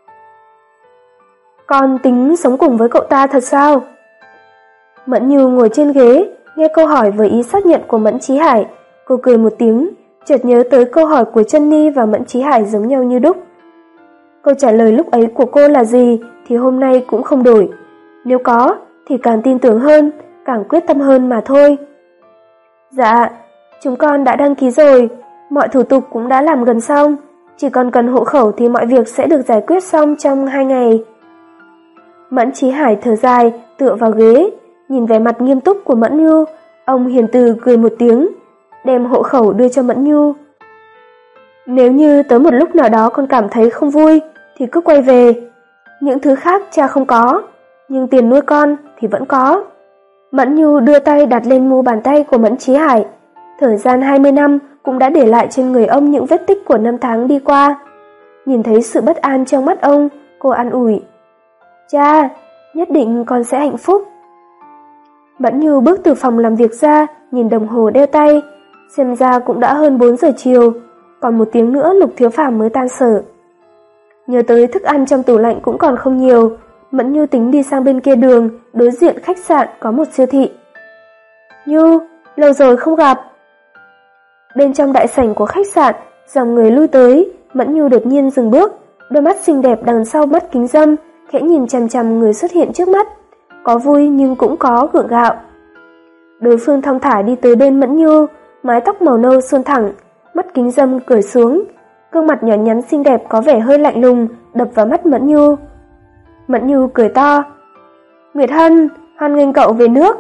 Con tính sống cùng với cậu ta thật sao? Mẫn Như ngồi trên ghế, nghe câu hỏi với ý xác nhận của Mẫn Chí Hải. Cô cười một tiếng, chợt nhớ tới câu hỏi của Chân Ni và Mẫn Chí Hải giống nhau như đúc. Câu trả lời lúc ấy của cô là gì thì hôm nay cũng không đổi. Nếu có thì càng tin tưởng hơn, càng quyết tâm hơn mà thôi. Dạ, chúng con đã đăng ký rồi, mọi thủ tục cũng đã làm gần xong, chỉ còn cần hộ khẩu thì mọi việc sẽ được giải quyết xong trong hai ngày. Mẫn Chí Hải thở dài, tựa vào ghế, nhìn vẻ mặt nghiêm túc của Mẫn Nhu, ông hiền từ cười một tiếng, đem hộ khẩu đưa cho Mẫn Nhu. Nếu như tới một lúc nào đó con cảm thấy không vui thì cứ quay về, những thứ khác cha không có, nhưng tiền nuôi con thì vẫn có. Mẫn Nhu đưa tay đặt lên mu bàn tay của Mẫn Chí Hải. Thời gian hai mươi năm cũng đã để lại trên người ông những vết tích của năm tháng đi qua. nhìn thấy sự bất an trong mắt ông, cô an ủi. Cha, nhất định con sẽ hạnh phúc. Mẫn Nhu bước từ phòng làm việc ra, nhìn đồng hồ đeo tay, xem ra cũng đã hơn bốn giờ chiều, còn một tiếng nữa Lục Thiếu Phàm mới tan sở. Nhớ tới thức ăn trong tủ lạnh cũng còn không nhiều, Mẫn Nhu tính đi sang bên kia đường, đối diện khách sạn có một siêu thị. Nhu, lâu rồi không gặp. Bên trong đại sảnh của khách sạn, dòng người lui tới, Mẫn Nhu đột nhiên dừng bước, đôi mắt xinh đẹp đằng sau mắt kính râm, khẽ nhìn chằm chằm người xuất hiện trước mắt, có vui nhưng cũng có gượng gạo. Đối phương thong thả đi tới bên Mẫn Nhu, mái tóc màu nâu suôn thẳng, mắt kính râm cởi xuống, gương mặt nhỏ nhắn xinh đẹp có vẻ hơi lạnh lùng đập vào mắt Mẫn Nhu. Mẫn Nhu cười to. Nguyệt Hân, hoan nghênh cậu về nước.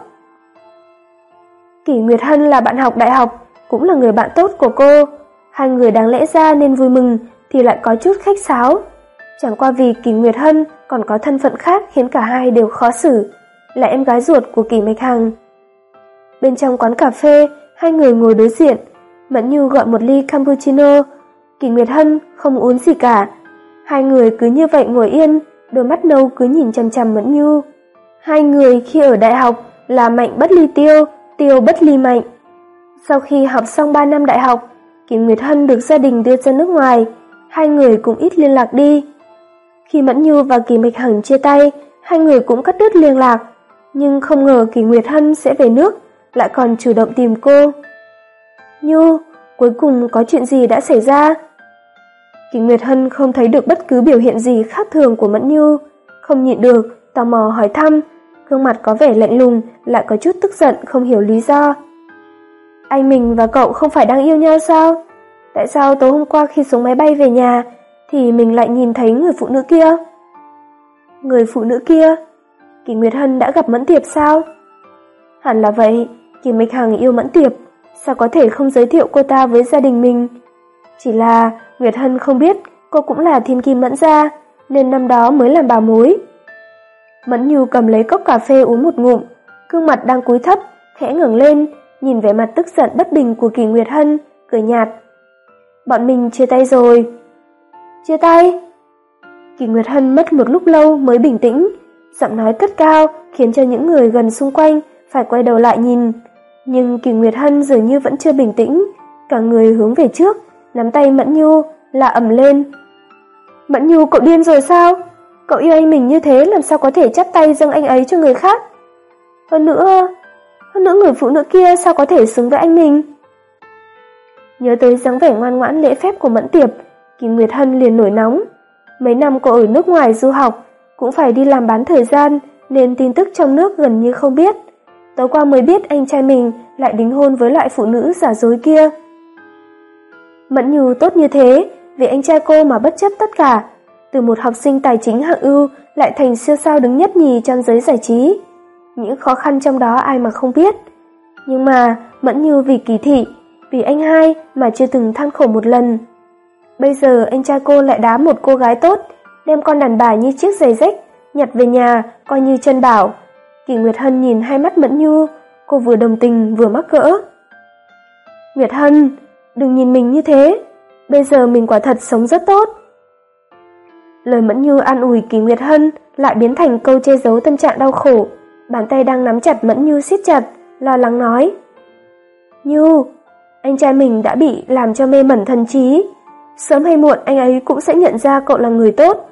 Kỷ Nguyệt Hân là bạn học đại học, cũng là người bạn tốt của cô. Hai người đáng lẽ ra nên vui mừng thì lại có chút khách sáo. Chẳng qua vì Kỷ Nguyệt Hân còn có thân phận khác khiến cả hai đều khó xử, là em gái ruột của Kỷ Mạch Hằng. Bên trong quán cà phê, hai người ngồi đối diện. Mẫn Nhu gọi một ly cappuccino, Kỷ Nguyệt Hân không uống gì cả. Hai người cứ như vậy ngồi yên, đôi mắt nâu cứ nhìn chằm chằm Mẫn Nhu. Hai người khi ở đại học là mạnh bất ly tiêu, tiêu bất ly mạnh. Sau khi học xong ba năm đại học, Kỷ Nguyệt Hân được gia đình đưa ra nước ngoài, hai người cũng ít liên lạc đi. Khi Mẫn Nhu và Kỷ Mạch Hằng chia tay, hai người cũng cắt đứt liên lạc, nhưng không ngờ Kỷ Nguyệt Hân sẽ về nước, lại còn chủ động tìm cô. Nhu, cuối cùng có chuyện gì đã xảy ra? Kỷ Nguyệt Hân không thấy được bất cứ biểu hiện gì khác thường của Mẫn Nhu, không nhịn được, tò mò hỏi thăm, gương mặt có vẻ lạnh lùng, lại có chút tức giận không hiểu lý do. Anh mình và cậu không phải đang yêu nhau sao? Tại sao tối hôm qua khi xuống máy bay về nhà thì mình lại nhìn thấy người phụ nữ kia? Người phụ nữ kia? Kỷ Nguyệt Hân đã gặp Mẫn Tiệp sao? Hẳn là vậy, Kỷ Mạch Hằng yêu Mẫn Tiệp, sao có thể không giới thiệu cô ta với gia đình mình? Chỉ là Nguyệt Hân không biết cô cũng là thiên kim Mẫn gia, nên năm đó mới làm bà mối. Mẫn Nhu cầm lấy cốc cà phê uống một ngụm, gương mặt đang cúi thấp, khẽ ngẩng lên, nhìn vẻ mặt tức giận bất bình của Kỷ Nguyệt Hân, cười nhạt. Bọn mình chia tay rồi. Chia tay? Kỷ Nguyệt Hân mất một lúc lâu mới bình tĩnh, giọng nói cất cao khiến cho những người gần xung quanh phải quay đầu lại nhìn. Nhưng Kỷ Nguyệt Hân dường như vẫn chưa bình tĩnh, cả người hướng về trước, nắm tay Mẫn Nhu, la ầm lên. Mẫn Nhu, cậu điên rồi sao? Cậu yêu anh mình như thế làm sao có thể chắp tay dâng anh ấy cho người khác? Hơn nữa, hơn nữa người phụ nữ kia sao có thể xứng với anh mình? Nhớ tới dáng vẻ ngoan ngoãn lễ phép của Mẫn Tiệp, Kỷ Nguyệt Hân liền nổi nóng. Mấy năm cô ở nước ngoài du học, cũng phải đi làm bán thời gian, nên tin tức trong nước gần như không biết. Tối qua mới biết anh trai mình lại đính hôn với loại phụ nữ giả dối kia. Mẫn Nhu tốt như thế, vì anh trai cô mà bất chấp tất cả, từ một học sinh tài chính hạng ưu lại thành siêu sao đứng nhất nhì trong giới giải trí. Những khó khăn trong đó ai mà không biết. Nhưng mà Mẫn Nhu vì Kỳ Thị, vì anh hai mà chưa từng than khổ một lần. Bây giờ anh trai cô lại đá một cô gái tốt, đem con đàn bà như chiếc giày rách, nhặt về nhà coi như chân bảo. Kỷ Nguyệt Hân nhìn hai mắt Mẫn Nhu, cô vừa đồng tình vừa mắc cỡ. Nguyệt Hân, đừng nhìn mình như thế, bây giờ mình quả thật sống rất tốt. Lời Mẫn Nhu an ủi Kỷ Nguyệt Hân lại biến thành câu che giấu tâm trạng đau khổ. Bàn tay đang nắm chặt Mẫn Nhu siết chặt, lo lắng nói. Nhu, anh trai mình đã bị làm cho mê mẩn thần trí. Sớm hay muộn anh ấy cũng sẽ nhận ra cậu là người tốt.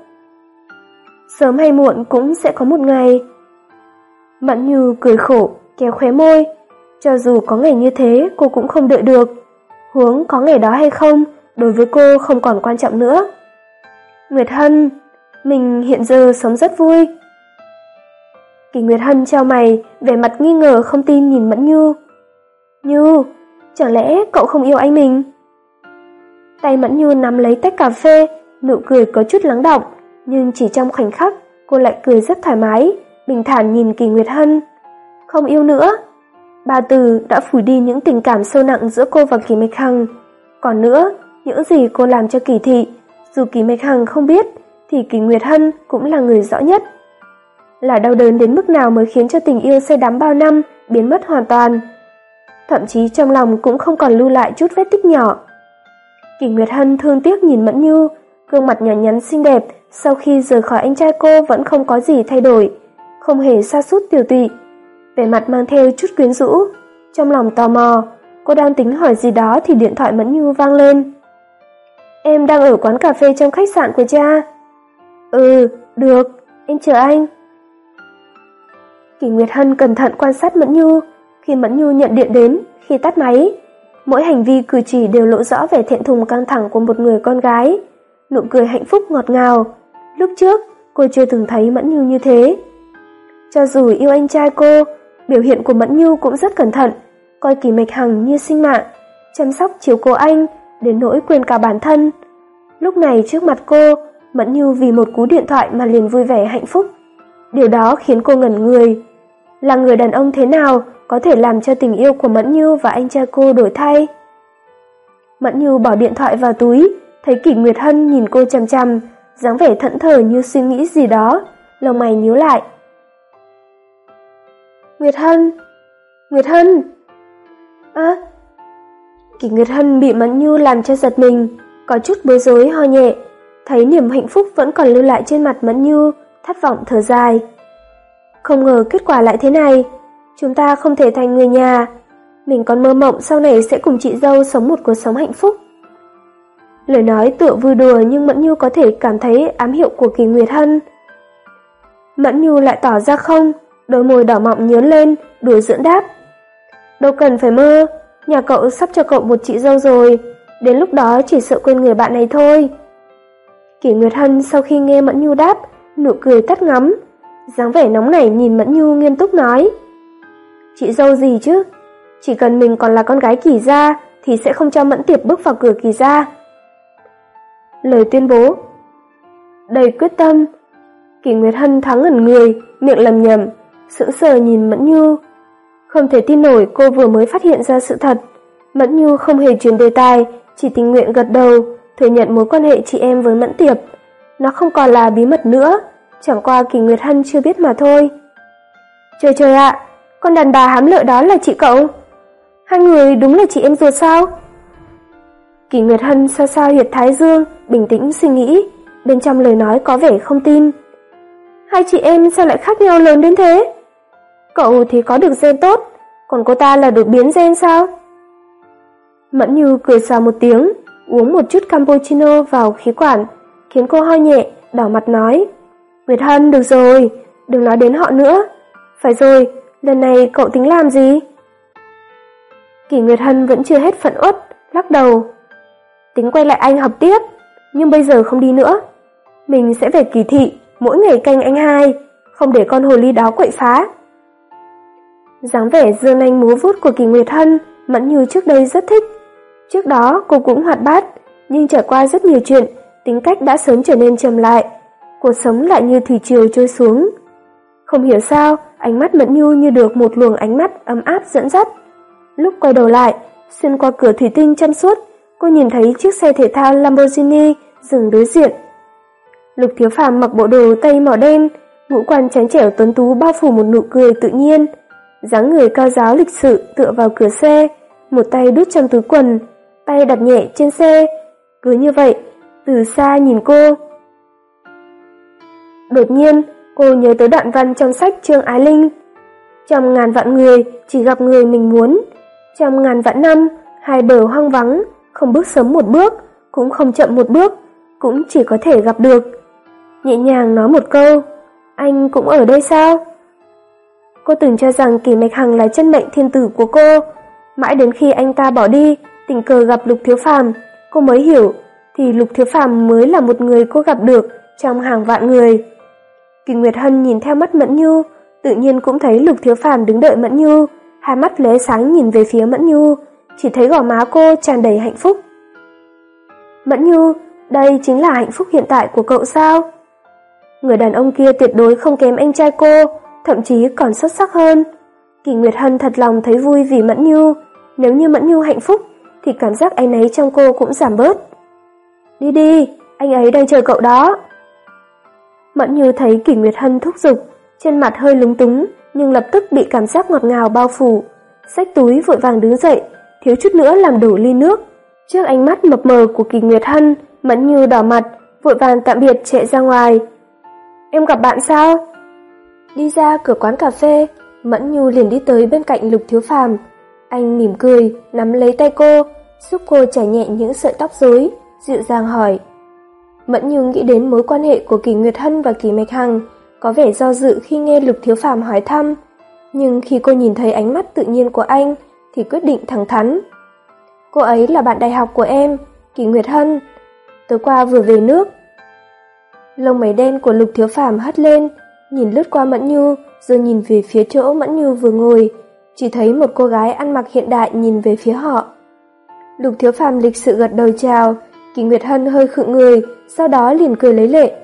Sớm hay muộn cũng sẽ có một ngày. Mẫn Nhu cười khổ, kéo khóe môi. Cho dù có ngày như thế cô cũng không đợi được. Huống có ngày đó hay không, đối với cô không còn quan trọng nữa. Nguyệt Hân, mình hiện giờ sống rất vui. Kỷ Nguyệt Hân chau mày, vẻ mặt nghi ngờ không tin nhìn Mẫn Nhu. Nhu, chẳng lẽ cậu không yêu anh mình? Tay Mẫn Nhu nắm lấy tách cà phê, nụ cười có chút lắng đọng, nhưng chỉ trong khoảnh khắc, cô lại cười rất thoải mái, bình thản nhìn Kỷ Nguyệt Hân. Không yêu nữa. Ba từ đã phủi đi những tình cảm sâu nặng giữa cô và Kỷ Mạch Hằng. Còn nữa, những gì cô làm cho Kỷ Thị, dù Kỷ Mạch Hằng không biết, thì Kỷ Nguyệt Hân cũng là người rõ nhất. Là đau đớn đến mức nào mới khiến cho tình yêu say đắm bao năm biến mất hoàn toàn. Thậm chí trong lòng cũng không còn lưu lại chút vết tích nhỏ. Kỷ Nguyệt Hân thương tiếc nhìn Mẫn Nhu, Gương mặt nhỏ nhắn xinh đẹp sau khi rời khỏi anh trai cô vẫn không có gì thay đổi, không hề sa sút tiều tụy, vẻ mặt mang theo chút quyến rũ. Trong lòng tò mò, cô đang tính hỏi gì đó thì điện thoại Mẫn Nhu vang lên. Em đang ở quán cà phê trong khách sạn của cha. Ừ, được, em chờ anh. Kỷ Nguyệt Hân cẩn thận quan sát Mẫn Nhu. Khi Mẫn Nhu nhận điện đến, khi tắt máy, mỗi hành vi cử chỉ đều lộ rõ vẻ thẹn thùng căng thẳng của một người con gái, nụ cười hạnh phúc ngọt ngào. Lúc trước, cô chưa từng thấy Mẫn Nhu như thế. Cho dù yêu anh trai cô, biểu hiện của Mẫn Nhu cũng rất cẩn thận, coi Kỷ Mạch Hằng như sinh mạng, chăm sóc chiếu cố anh, đến nỗi quên cả bản thân. Lúc này trước mặt cô, Mẫn Nhu vì một cú điện thoại mà liền vui vẻ hạnh phúc. Điều đó khiến cô ngẩn người. Là người đàn ông thế nào có thể làm cho tình yêu của Mẫn Nhu và anh trai cô đổi thay? Mẫn Nhu bỏ điện thoại vào túi, thấy Kỷ Nguyệt Hân nhìn cô chằm chằm, dáng vẻ thẫn thờ như suy nghĩ gì đó, lông mày nhíu lại. Nguyệt Hân, Nguyệt Hân. À, Kỷ Nguyệt Hân bị Mẫn Nhu làm cho giật mình, có chút bối rối ho nhẹ, thấy niềm hạnh phúc vẫn còn lưu lại trên mặt Mẫn Nhu, thất vọng thở dài. Không ngờ kết quả lại thế này, chúng ta không thể thành người nhà, mình còn mơ mộng sau này sẽ cùng chị dâu sống một cuộc sống hạnh phúc. Lời nói tựa vui đùa nhưng Mẫn Nhu có thể cảm thấy ám hiệu của Kỷ Nguyệt Hân. Mẫn Nhu lại tỏ ra không, đôi môi đỏ mọng nhớn lên, đùa giỡn đáp. Đâu cần phải mơ, nhà cậu sắp cho cậu một chị dâu rồi, đến lúc đó chỉ sợ quên người bạn này thôi. Kỷ Nguyệt Hân sau khi nghe Mẫn Nhu đáp, nụ cười tắt ngắm, dáng vẻ nóng nảy nhìn Mẫn Nhu nghiêm túc nói. Chị dâu gì chứ, chỉ cần mình còn là con gái Kỷ gia thì sẽ không cho Mẫn Tiệp bước vào cửa Kỷ gia. Lời tuyên bố đầy quyết tâm. Kỷ Nguyệt Hân thoáng ngẩn người, miệng lầm nhầm, sững sờ nhìn Mẫn Nhu. Không thể tin nổi cô vừa mới phát hiện ra sự thật. Mẫn Nhu không hề chuyển đề tài, chỉ tình nguyện gật đầu, thừa nhận mối quan hệ chị em với Mẫn Tiệp. Nó không còn là bí mật nữa, chẳng qua Kỷ Nguyệt Hân chưa biết mà thôi. Trời trời ạ, con đàn bà hám lợi đó là chị cậu? Hai người đúng là chị em ruột sao? Kỷ Nguyệt Hân sao sao huyệt thái dương, bình tĩnh suy nghĩ, bên trong lời nói có vẻ không tin. Hai chị em sao lại khác nhau lớn đến thế? Cậu thì có được gen tốt, còn cô ta là đột biến gen sao? Mẫn Nhu cười xòa một tiếng, uống một chút cappuccino vào khí quản, khiến cô ho nhẹ, đỏ mặt nói. Nguyệt Hân, được rồi, đừng nói đến họ nữa. Phải rồi, lần này cậu tính làm gì? Kỷ Nguyệt Hân vẫn chưa hết phẫn uất, lắc đầu. Tính quay lại anh học tiếp, nhưng bây giờ không đi nữa. Mình sẽ về Kỳ thị, mỗi ngày canh anh hai, không để con hồ ly đó quậy phá. Dáng vẻ dương nanh múa vuốt của Kỷ Nguyệt Hân, Mẫn Nhu trước đây rất thích. Trước đó cô cũng hoạt bát, nhưng trải qua rất nhiều chuyện, tính cách đã sớm trở nên trầm lại, cuộc sống lại như thủy triều trôi xuống. Không hiểu sao, ánh mắt Mẫn Nhu như được một luồng ánh mắt ấm áp dẫn dắt. Lúc quay đầu lại, xuyên qua cửa thủy tinh trong suốt, cô nhìn thấy chiếc xe thể thao Lamborghini dừng đối diện. Lục Thiếu Phàm mặc bộ đồ tây màu đen, ngũ quan trắng trẻo tuấn tú bao phủ một nụ cười tự nhiên, dáng người cao ráo lịch sự tựa vào cửa xe, một tay đút trong túi quần, tay đặt nhẹ trên xe. Cứ như vậy, từ xa nhìn cô. Đột nhiên, cô nhớ tới đoạn văn trong sách Trương Ái Linh. Trong ngàn vạn người, chỉ gặp người mình muốn. Trong ngàn vạn năm, hai bờ hoang vắng, không bước sớm một bước, cũng không chậm một bước, cũng chỉ có thể gặp được. Nhẹ nhàng nói một câu, anh cũng ở đây sao? Cô từng cho rằng Kỷ Mạch Hằng là chân mệnh thiên tử của cô. Mãi đến khi anh ta bỏ đi, tình cờ gặp Lục Thiếu Phàm, cô mới hiểu, thì Lục Thiếu Phàm mới là một người cô gặp được trong hàng vạn người. Kỷ Nguyệt Hân nhìn theo mắt Mẫn Nhu, tự nhiên cũng thấy Lục Thiếu Phàm đứng đợi Mẫn Nhu, hai mắt lóe sáng nhìn về phía Mẫn Nhu, chỉ thấy gò má cô tràn đầy hạnh phúc. Mẫn Nhu, đây chính là hạnh phúc hiện tại của cậu sao? Người đàn ông kia tuyệt đối không kém anh trai cô, thậm chí còn xuất sắc hơn. Kỷ Nguyệt Hân thật lòng thấy vui vì Mẫn Nhu, nếu như Mẫn Nhu hạnh phúc thì cảm giác áy náy trong cô cũng giảm bớt. Đi đi, anh ấy đang chờ cậu đó. Mẫn Nhu thấy Kỷ Nguyệt Hân thúc giục, trên mặt hơi lúng túng, nhưng lập tức bị cảm giác ngọt ngào bao phủ, xách túi vội vàng đứng dậy, thiếu chút nữa làm đổ ly nước. Trước ánh mắt mập mờ của Kỷ Nguyệt Hân, Mẫn Nhu đỏ mặt, vội vàng tạm biệt chạy ra ngoài. Em gặp bạn sao? Đi ra cửa quán cà phê, Mẫn Nhu liền đi tới bên cạnh Lục Thiếu Phàm. Anh mỉm cười, nắm lấy tay cô, giúp cô chải nhẹ những sợi tóc rối, dịu dàng hỏi. Mẫn Nhu nghĩ đến mối quan hệ của Kỳ Nguyệt Hân và Kỳ Mạch Hằng, có vẻ do dự khi nghe Lục Thiếu Phàm hỏi thăm, nhưng khi cô nhìn thấy ánh mắt tự nhiên của anh thì quyết định thẳng thắn. Cô ấy là bạn đại học của em, Kỳ Nguyệt Hân. Tối qua vừa về nước. Lông mày đen của Lục Thiếu Phàm hất lên, nhìn lướt qua Mẫn Nhu, rồi nhìn về phía chỗ Mẫn Nhu vừa ngồi, chỉ thấy một cô gái ăn mặc hiện đại nhìn về phía họ. Lục Thiếu Phàm lịch sự gật đầu chào, Kỳ Nguyệt Hân hơi khựng người, sau đó liền cười lấy lệ.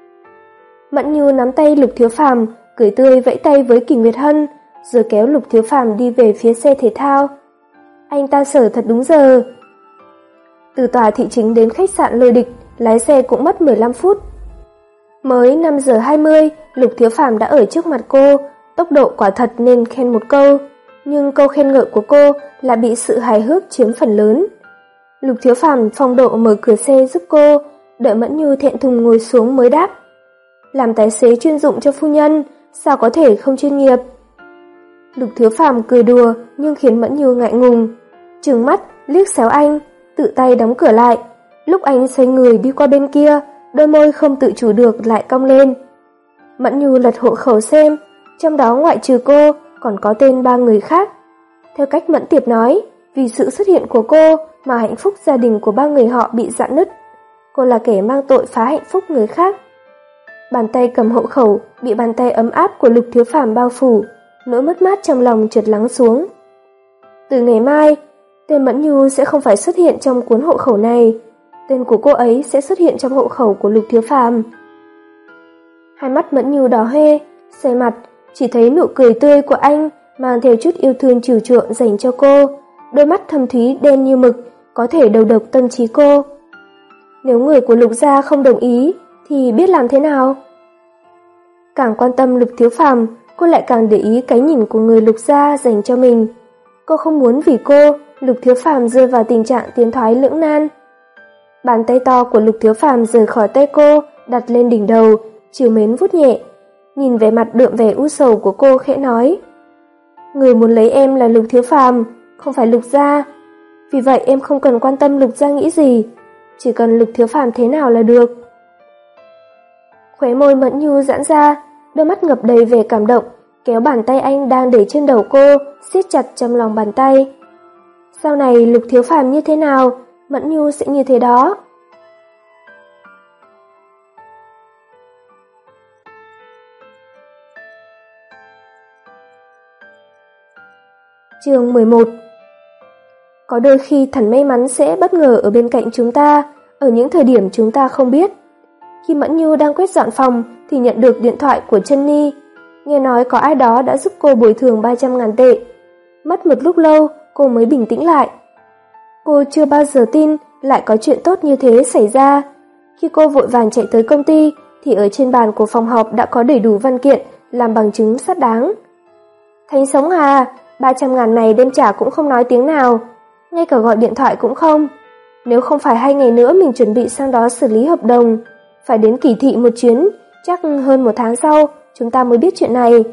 Mẫn Nhu nắm tay Lục Thiếu Phàm, cười tươi vẫy tay với Kỳ Nguyệt Hân, rồi kéo Lục Thiếu Phàm đi về phía xe thể thao. Anh ta sở thật đúng giờ. Từ tòa thị chính đến khách sạn Lôi Địch, lái xe cũng mất mười lăm phút. Mới năm giờ hai mươi, Lục Thiếu Phàm đã ở trước mặt cô, tốc độ quả thật nên khen một câu, nhưng câu khen ngợi của cô là bị sự hài hước chiếm phần lớn. Lục Thiếu Phàm phong độ mở cửa xe giúp cô, đợi Mẫn Nhu thẹn thùng ngồi xuống mới đáp. Làm tài xế chuyên dụng cho phu nhân, sao có thể không chuyên nghiệp? Lục Thiếu Phàm cười đùa nhưng khiến Mẫn Nhu ngại ngùng, trừng mắt liếc xéo anh, tự tay đóng cửa lại. Lúc anh xoay người đi qua bên kia, đôi môi không tự chủ được lại cong lên. Mẫn Nhu lật hộ khẩu xem, trong đó ngoại trừ cô còn có tên ba người khác. Theo cách Mẫn Tiệp nói, vì sự xuất hiện của cô mà hạnh phúc gia đình của ba người họ bị rạn nứt. Cô là kẻ mang tội phá hạnh phúc người khác. Bàn tay cầm hộ khẩu bị bàn tay ấm áp của Lục Thiếu Phàm bao phủ, nỗi mất mát trong lòng chợt lắng xuống. Từ ngày mai, tên Mẫn Nhu sẽ không phải xuất hiện trong cuốn hộ khẩu này, tên của cô ấy sẽ xuất hiện trong hộ khẩu của Lục Thiếu Phàm. Hai mắt Mẫn Nhu đỏ hoe, xoay mặt, chỉ thấy nụ cười tươi của anh mang theo chút yêu thương trìu chuộng dành cho cô, đôi mắt thâm thúy đen như mực, có thể đầu độc tâm trí cô. Nếu người của Lục gia không đồng ý, thì biết làm thế nào? Càng quan tâm Lục Thiếu Phàm, cô lại càng để ý cái nhìn của người Lục gia dành cho mình. Cô không muốn vì cô, Lục Thiếu Phàm rơi vào tình trạng tiến thoái lưỡng nan. Bàn tay to của Lục Thiếu Phàm rời khỏi tay cô, đặt lên đỉnh đầu, trìu mến vuốt nhẹ. Nhìn vẻ mặt đượm vẻ u sầu của cô khẽ nói: Người muốn lấy em là Lục Thiếu Phàm, không phải Lục gia. Vì vậy em không cần quan tâm Lục gia nghĩ gì, chỉ cần Lục Thiếu Phàm thế nào là được. Khóe môi Mẫn Nhu giãn ra, đôi mắt ngập đầy vẻ cảm động, kéo bàn tay anh đang để trên đầu cô, siết chặt trong lòng bàn tay. Sau này Lục Thiếu Phàm như thế nào, Mẫn Nhu sẽ như thế đó. Chương mười một. Có đôi khi thần may mắn sẽ bất ngờ ở bên cạnh chúng ta, ở những thời điểm chúng ta không biết. Khi Mẫn Nhu đang quét dọn phòng thì nhận được điện thoại của Trân Ni. Nghe nói có ai đó đã giúp cô bồi thường ba trăm ngàn tệ. Mất một lúc lâu cô mới bình tĩnh lại. Cô chưa bao giờ tin lại có chuyện tốt như thế xảy ra. Khi cô vội vàng chạy tới công ty thì ở trên bàn của phòng họp đã có đầy đủ văn kiện làm bằng chứng xác đáng. Thánh sống à, ba trăm ngàn này đem trả cũng không nói tiếng nào, ngay cả gọi điện thoại cũng không. Nếu không phải hai ngày nữa mình chuẩn bị sang đó xử lý hợp đồng, phải đến Kỳ Thị một chuyến, chắc hơn một tháng sau chúng ta mới biết chuyện này.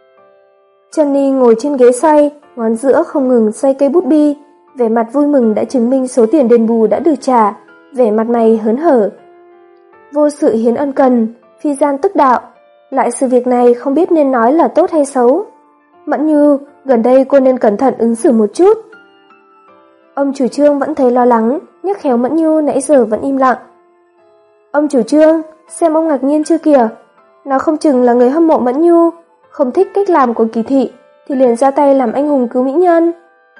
Jenny ngồi trên ghế xoay, ngón giữa không ngừng xoay cây bút bi, vẻ mặt vui mừng đã chứng minh số tiền đền bù đã được trả, vẻ mặt này hớn hở. Vô sự hiến ân cần, phi gian tức đạo, lại sự việc này không biết nên nói là tốt hay xấu. Mẫn Như, gần đây cô nên cẩn thận ứng xử một chút. Ông chủ Trương vẫn thấy lo lắng, nhắc khéo Mẫn Như nãy giờ vẫn im lặng. Ông chủ Trương, xem ông ngạc nhiên chưa kìa, nó không chừng là người hâm mộ Mẫn Như, không thích cách làm của Kỳ Thị thì liền ra tay làm anh hùng cứu mỹ nhân.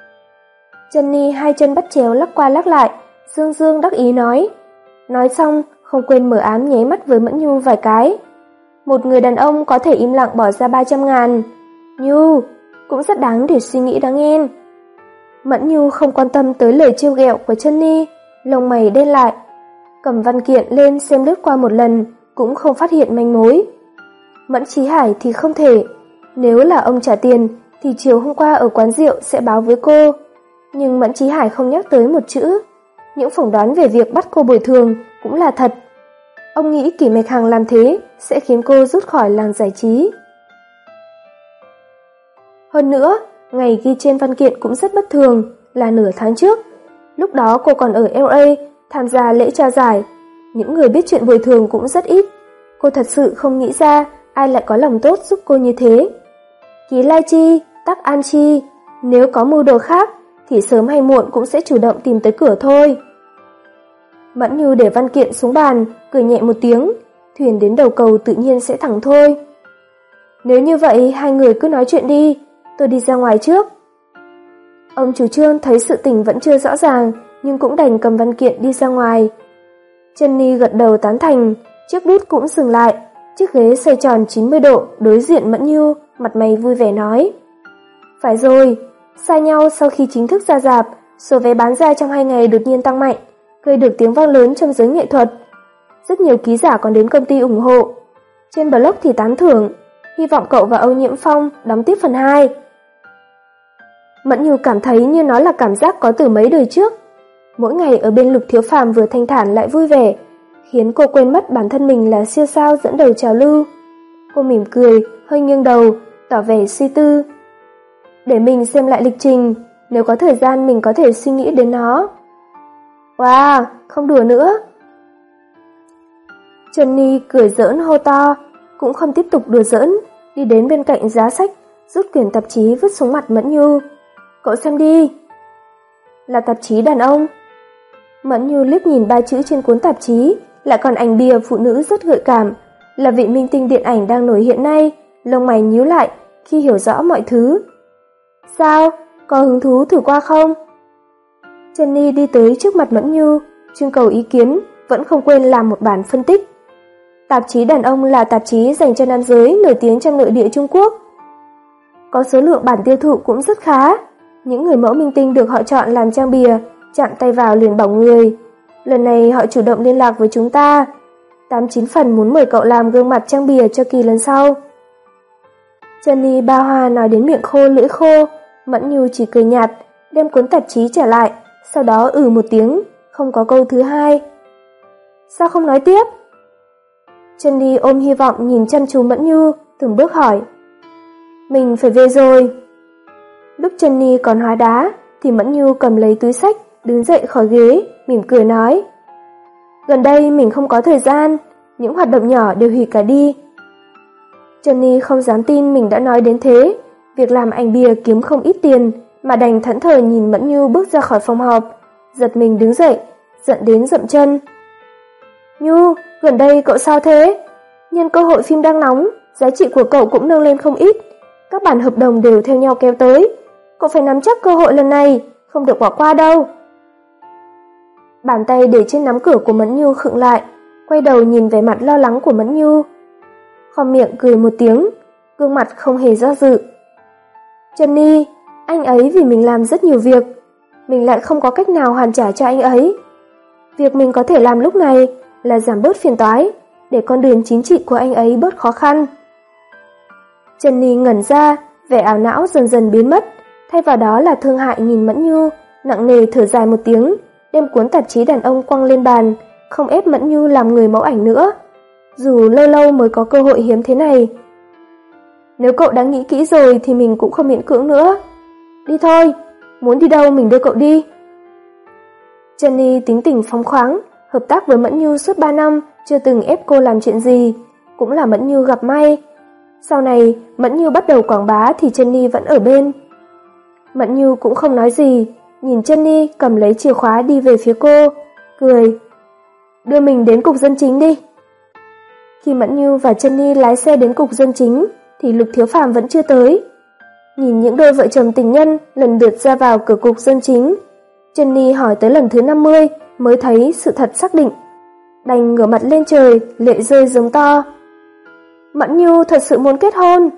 Jenny hai chân bắt chéo lắc qua lắc lại, dương dương đắc ý nói. Nói xong, không quên mở ám nháy mắt với Mẫn Nhu vài cái. Một người đàn ông có thể im lặng bỏ ra ba trăm ngàn. Nhu, cũng rất đáng để suy nghĩ đáng nghe. Mẫn Nhu không quan tâm tới lời trêu ghẹo của Jenny, lông mày đen lại. Cầm văn kiện lên xem lướt qua một lần, cũng không phát hiện manh mối. Mẫn Chí Hải thì không thể. Nếu là ông trả tiền, thì chiều hôm qua ở quán rượu sẽ báo với cô. Nhưng Mẫn Chí Hải không nhắc tới một chữ. Những phỏng đoán về việc bắt cô bồi thường cũng là thật. Ông nghĩ Kỷ Mạch Hằng làm thế sẽ khiến cô rút khỏi làng giải trí. Hơn nữa, ngày ghi trên văn kiện cũng rất bất thường, là nửa tháng trước. Lúc đó cô còn ở L A tham gia lễ trao giải, những người biết chuyện bồi thường cũng rất ít. Cô thật sự không nghĩ ra ai lại có lòng tốt giúp cô như thế. Ký Lai Chi, Tắc An Chi, nếu có mưu đồ khác thì sớm hay muộn cũng sẽ chủ động tìm tới cửa thôi. Mẫn Như để văn kiện xuống bàn, cười nhẹ một tiếng, thuyền đến đầu cầu tự nhiên sẽ thẳng thôi. Nếu như vậy hai người cứ nói chuyện đi, tôi đi ra ngoài trước. Ông chủ Trương thấy sự tình vẫn chưa rõ ràng, nhưng cũng đành cầm văn kiện đi ra ngoài. Jenny gật đầu tán thành, chiếc đút cũng dừng lại, chiếc ghế xoay tròn chín mươi độ đối diện Mẫn Như, mặt mày vui vẻ nói. Phải rồi, xa nhau sau khi chính thức ra rạp, số vé bán ra trong hai ngày đột nhiên tăng mạnh, gây được tiếng vang lớn trong giới nghệ thuật. Rất nhiều ký giả còn đến công ty ủng hộ. Trên blog thì tán thưởng, hy vọng cậu và Âu Nhiễm Phong đóng tiếp phần hai. Mẫn Như cảm thấy như nó là cảm giác có từ mấy đời trước. Mỗi ngày ở bên Lục Thiếu Phàm vừa thanh thản lại vui vẻ, khiến cô quên mất bản thân mình là siêu sao dẫn đầu trào lưu. Cô mỉm cười, hơi nghiêng đầu, tỏ vẻ suy tư. Để mình xem lại lịch trình, nếu có thời gian mình có thể suy nghĩ đến nó. Wow, không đùa nữa. Jenny cười giỡn hô to, cũng không tiếp tục đùa giỡn, đi đến bên cạnh giá sách, rút quyển tạp chí vứt xuống mặt Mẫn Như. Cậu xem đi. Là tạp chí đàn ông. Mẫn Như liếc nhìn ba chữ trên cuốn tạp chí, lại còn ảnh bìa phụ nữ rất gợi cảm, là vị minh tinh điện ảnh đang nổi hiện nay, lông mày nhíu lại khi hiểu rõ mọi thứ. Sao? Có hứng thú thử qua không? Jenny đi tới trước mặt Mẫn Như, trưng cầu ý kiến, vẫn không quên làm một bản phân tích. Tạp chí đàn ông là tạp chí dành cho nam giới nổi tiếng trong nội địa Trung Quốc. Có số lượng bản tiêu thụ cũng rất khá. Những người mẫu minh tinh được họ chọn làm trang bìa, chạm tay vào liền bỏng người. Lần này họ chủ động liên lạc với chúng ta. Tám chín phần muốn mời cậu làm gương mặt trang bìa cho kỳ lần sau. Jenny ba hoa nói đến miệng khô lưỡi khô, Mẫn Như chỉ cười nhạt, đem cuốn tạp chí trả lại, sau đó ừ một tiếng, không có câu thứ hai. Sao không nói tiếp? Jenny ôm hy vọng nhìn chăm chú Mẫn Như, từng bước hỏi. Mình phải về rồi. Lúc Jenny còn hóa đá, thì Mẫn Như cầm lấy túi sách, đứng dậy khỏi ghế, mỉm cười nói. Gần đây mình không có thời gian, những hoạt động nhỏ đều hủy cả đi. Jenny không dám tin mình đã nói đến thế, việc làm ảnh bìa kiếm không ít tiền, mà đành thẫn thờ nhìn Mẫn Như bước ra khỏi phòng họp, giật mình đứng dậy, giận đến dậm chân. Như, gần đây cậu sao thế? Nhân cơ hội phim đang nóng, giá trị của cậu cũng nâng lên không ít, các bản hợp đồng đều theo nhau kéo tới, cậu phải nắm chắc cơ hội lần này, không được bỏ qua đâu. Bàn tay để trên nắm cửa của Mẫn Như khựng lại, quay đầu nhìn vẻ mặt lo lắng của Mẫn Như. Khom miệng cười một tiếng, gương mặt không hề do dự. Jenny, anh ấy vì mình làm rất nhiều việc, mình lại không có cách nào hoàn trả cho anh ấy. Việc mình có thể làm lúc này là giảm bớt phiền toái, để con đường chính trị của anh ấy bớt khó khăn. Jenny ngẩn ra, vẻ ảo não dần dần biến mất, thay vào đó là thương hại nhìn Mẫn Như, nặng nề thở dài một tiếng, đem cuốn tạp chí đàn ông quăng lên bàn, không ép Mẫn Như làm người mẫu ảnh nữa, dù lâu lâu mới có cơ hội hiếm thế này. Nếu cậu đã nghĩ kỹ rồi thì mình cũng không miễn cưỡng nữa. Đi thôi, muốn đi đâu mình đưa cậu đi. Jenny tính tình phóng khoáng, hợp tác với Mẫn Như suốt ba năm, chưa từng ép cô làm chuyện gì, cũng là Mẫn Như gặp may. Sau này, Mẫn Như bắt đầu quảng bá thì Jenny vẫn ở bên. Mẫn Như cũng không nói gì, nhìn Jenny cầm lấy chìa khóa đi về phía cô, cười. Đưa mình đến cục dân chính đi. Khi Mẫn Như và Jenny lái xe đến cục dân chính, thì Lục Thiếu Phàm vẫn chưa tới. Nhìn những đôi vợ chồng tình nhân lần lượt ra vào cửa cục dân chính, Jenny hỏi tới lần thứ năm mươi mới thấy sự thật xác định. Đành ngửa mặt lên trời, lệ rơi giống to. Mẫn Như thật sự muốn kết hôn.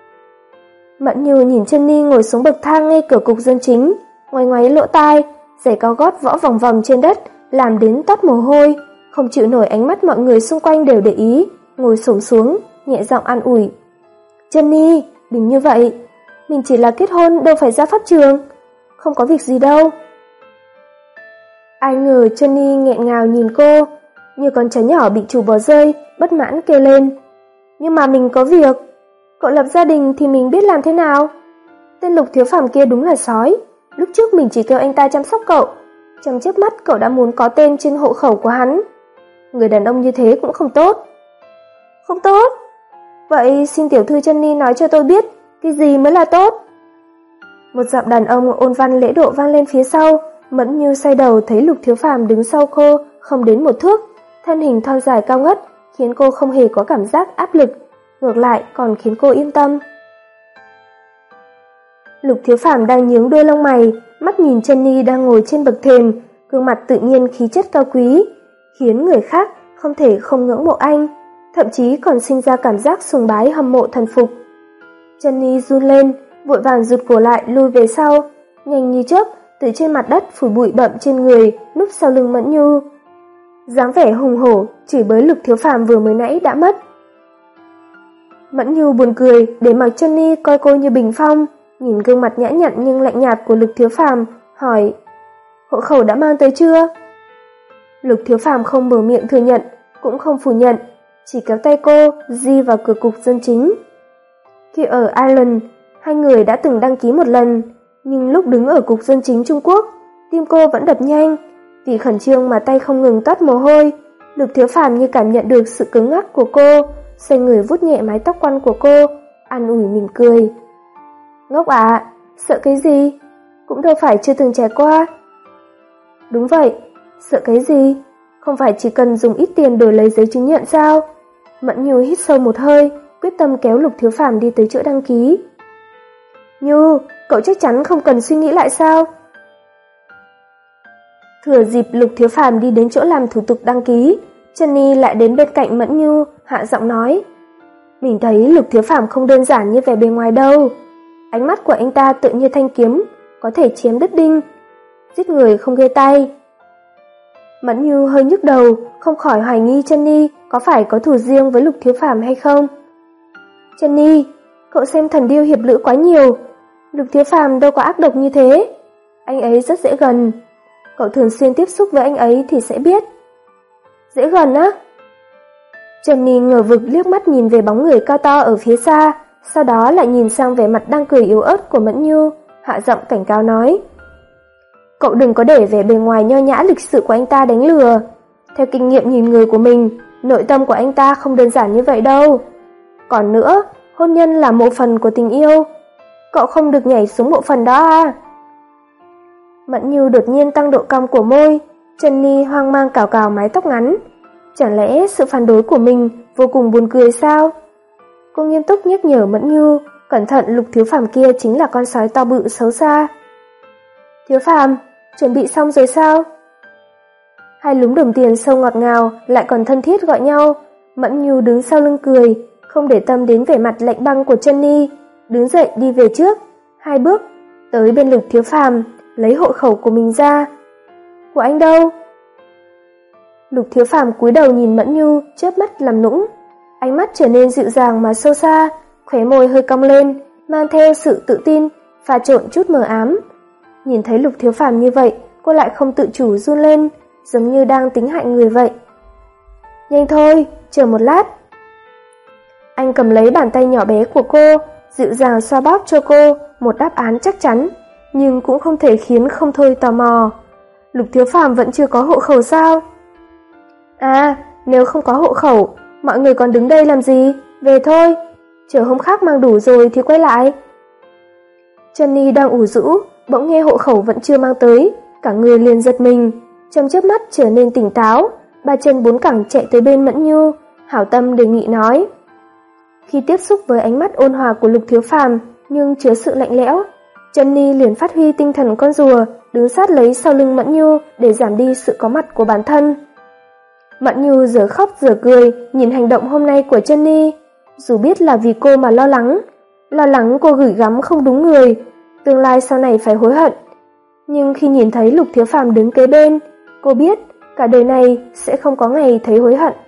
Mẫn Như nhìn Jenny ngồi xuống bậc thang ngay cửa cục dân chính, ngoáy ngoáy lỗ tai, giày cao gót võ vòng vòng trên đất, làm đến toát mồ hôi, không chịu nổi ánh mắt mọi người xung quanh đều để ý, ngồi xổm xuống, nhẹ giọng an ủi. Jenny, đừng như vậy, mình chỉ là kết hôn đâu phải ra pháp trường, không có việc gì đâu. Ai ngờ Jenny nghẹn ngào nhìn cô, như con chó nhỏ bị chủ bỏ rơi, bất mãn kêu lên. Nhưng mà mình có việc. Cậu lập gia đình thì mình biết làm thế nào? Tên Lục Thiếu Phàm kia đúng là sói. Lúc trước mình chỉ kêu anh ta chăm sóc cậu, trong chớp mắt cậu đã muốn có tên trên hộ khẩu của hắn. Người đàn ông như thế cũng không tốt. Không tốt? Vậy xin tiểu thư Jenny nói cho tôi biết, cái gì mới là tốt? Một giọng đàn ông ôn văn lễ độ vang lên phía sau. Mẫn Như xoay đầu thấy Lục Thiếu Phàm đứng sau cô không đến một thước, thân hình thon dài cao ngất, khiến cô không hề có cảm giác áp lực, ngược lại còn khiến cô yên tâm. Lục Thiếu Phàm đang nhướng đuôi lông mày, mắt nhìn Jenny đang ngồi trên bậc thềm, gương mặt tự nhiên khí chất cao quý, khiến người khác không thể không ngưỡng mộ anh, thậm chí còn sinh ra cảm giác sùng bái hâm mộ thần phục. Jenny run lên, vội vàng rụt cổ lại lui về sau, nhanh như chớp từ trên mặt đất phủi bụi bặm trên người, núp sau lưng Mẫn Như. Dáng vẻ hùng hổ chửi bới Lục Thiếu Phàm vừa mới nãy đã mất. Mẫn Như buồn cười để mặc Jenny coi cô như bình phong, nhìn gương mặt nhã nhặn nhưng lạnh nhạt của Lục Thiếu Phàm, hỏi: "Hộ khẩu đã mang tới chưa?" Lục Thiếu Phàm không mở miệng thừa nhận, cũng không phủ nhận, chỉ kéo tay cô di vào cửa cục dân chính. Khi ở Ireland, hai người đã từng đăng ký một lần, nhưng lúc đứng ở cục dân chính Trung Quốc, tim cô vẫn đập nhanh, vì khẩn trương mà tay không ngừng toát mồ hôi. Lục Thiếu Phàm như cảm nhận được sự cứng ngắc của cô, xoay người vuốt nhẹ mái tóc quăn của cô, an ủi mỉm cười. "Ngốc ạ, sợ cái gì? Cũng đâu phải chưa từng trải qua." "Đúng vậy, sợ cái gì? Không phải chỉ cần dùng ít tiền đổi lấy giấy chứng nhận sao?" Mẫn Như hít sâu một hơi, quyết tâm kéo Lục Thiếu Phàm đi tới chỗ đăng ký. "Như, cậu chắc chắn không cần suy nghĩ lại sao?" Thừa dịp Lục Thiếu Phàm đi đến chỗ làm thủ tục đăng ký, Jenny lại đến bên cạnh Mẫn Như, hạ giọng nói: "Mình thấy Lục Thiếu Phàm không đơn giản như vẻ bề ngoài đâu. Ánh mắt của anh ta tựa như thanh kiếm, có thể chém đứt đinh, giết người không ghê tay." Mẫn Như hơi nhức đầu, không khỏi hoài nghi Jenny có phải có thù riêng với Lục Thiếu Phàm hay không. "Jenny, cậu xem Thần Điêu Hiệp Lữ quá nhiều. Lục Thiếu Phàm đâu có ác độc như thế. Anh ấy rất dễ gần. Cậu thường xuyên tiếp xúc với anh ấy thì sẽ biết." "Dễ gần á?" Jenny ngờ vực liếc mắt nhìn về bóng người cao to ở phía xa, sau đó lại nhìn sang vẻ mặt đang cười yếu ớt của Mẫn Như, hạ giọng cảnh cáo nói: "Cậu đừng có để vẻ bề ngoài nho nhã lịch sự của anh ta đánh lừa. Theo kinh nghiệm nhìn người của mình, nội tâm của anh ta không đơn giản như vậy đâu. Còn nữa, hôn nhân là một phần của tình yêu. Cậu không được nhảy xuống bộ phận đó à?" Mẫn Như đột nhiên tăng độ cong của môi, Jenny hoang mang cào cào mái tóc ngắn. Chẳng lẽ sự phản đối của mình vô cùng buồn cười sao? Cô nghiêm túc nhắc nhở Mẫn Như, cẩn thận Lục Thiếu Phàm kia chính là con sói to bự xấu xa. "Thiếu Phàm, chuẩn bị xong rồi sao?" Hai lúm đồng tiền sâu ngọt ngào lại còn thân thiết gọi nhau. Mẫn Như đứng sau lưng cười, không để tâm đến vẻ mặt lạnh băng của Jenny, đứng dậy đi về trước, hai bước tới bên Lục Thiếu Phàm, lấy hộ khẩu của mình ra. "Của anh đâu?" Lục Thiếu Phàm cúi đầu nhìn Mẫn Như, chớp mắt làm nũng, ánh mắt trở nên dịu dàng mà sâu xa, khóe môi hơi cong lên, mang theo sự tự tin, pha trộn chút mờ ám. Nhìn thấy Lục Thiếu Phàm như vậy, cô lại không tự chủ run lên, giống như đang tính hại người vậy. "Nhanh thôi, chờ một lát." Anh cầm lấy bàn tay nhỏ bé của cô, dịu dàng xoa bóp cho cô một đáp án chắc chắn, nhưng cũng không thể khiến không thôi tò mò. Lục Thiếu Phàm vẫn chưa có hộ khẩu sao? "À, nếu không có hộ khẩu, mọi người còn đứng đây làm gì? Về thôi, chờ hôm khác mang đủ rồi thì quay lại." Jenny đang ủ rũ, bỗng nghe hộ khẩu vẫn chưa mang tới, cả người liền giật mình, trong chớp mắt trở nên tỉnh táo, ba chân bốn cẳng chạy tới bên Mẫn Như, hảo tâm đề nghị nói. Khi tiếp xúc với ánh mắt ôn hòa của Lục Thiếu Phàm nhưng chứa sự lạnh lẽo, Jenny liền phát huy tinh thần con rùa, đứng sát lấy sau lưng Mẫn Như để giảm đi sự có mặt của bản thân. Mẫn Như giờ khóc giờ cười nhìn hành động hôm nay của Jenny, dù biết là vì cô mà lo lắng, lo lắng cô gửi gắm không đúng người, tương lai sau này phải hối hận. Nhưng khi nhìn thấy Lục Thiếu Phàm đứng kế bên, cô biết cả đời này sẽ không có ngày thấy hối hận.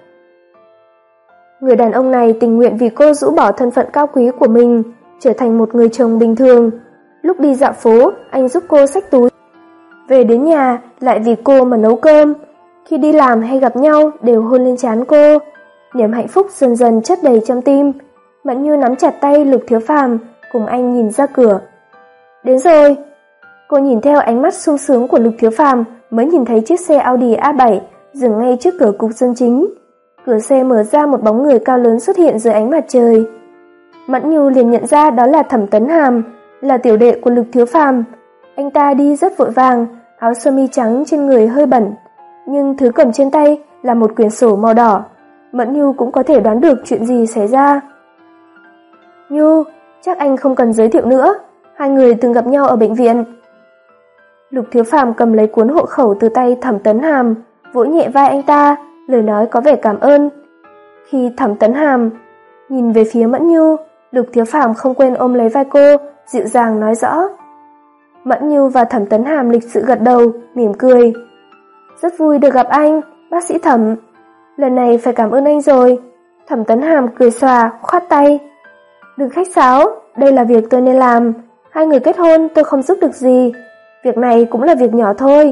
Người đàn ông này tình nguyện vì cô rũ bỏ thân phận cao quý của mình, trở thành một người chồng bình thường. Lúc đi dạo phố, anh giúp cô xách túi. Về đến nhà, lại vì cô mà nấu cơm. Khi đi làm hay gặp nhau đều hôn lên trán cô. Niềm hạnh phúc dần dần chất đầy trong tim. Mẫn Như nắm chặt tay Lục Thiếu Phàm, cùng anh nhìn ra cửa. Đến rồi. Cô nhìn theo ánh mắt sung sướng của Lục Thiếu Phàm mới nhìn thấy chiếc xe Audi A bảy dừng ngay trước cửa cục dân chính. Cửa xe mở ra, một bóng người cao lớn xuất hiện dưới ánh mặt trời. Mẫn Như liền nhận ra đó là Thẩm Tấn Hàm, là tiểu đệ của Lục Thiếu Phàm. Anh ta đi rất vội vàng, áo sơ mi trắng trên người hơi bẩn, nhưng thứ cầm trên tay là một quyển sổ màu đỏ. Mẫn Như cũng có thể đoán được chuyện gì xảy ra. Như, chắc anh không cần giới thiệu nữa, hai người từng gặp nhau ở bệnh viện. Lục Thiếu Phàm cầm lấy cuốn hộ khẩu từ tay Thẩm Tấn Hàm, vỗ nhẹ vai anh ta, lời nói có vẻ cảm ơn. Khi Thẩm Tấn Hàm nhìn về phía Mẫn Như, Lục Thiếu Phàm không quên ôm lấy vai cô, dịu dàng nói rõ. Mẫn Như và Thẩm Tấn Hàm lịch sự gật đầu, mỉm cười. Rất vui được gặp anh, bác sĩ Thẩm. Lần này phải cảm ơn anh rồi. Thẩm Tấn Hàm cười xòa, khoát tay. Đừng khách sáo, đây là việc tôi nên làm. Hai người kết hôn tôi không giúp được gì. Việc này cũng là việc nhỏ thôi.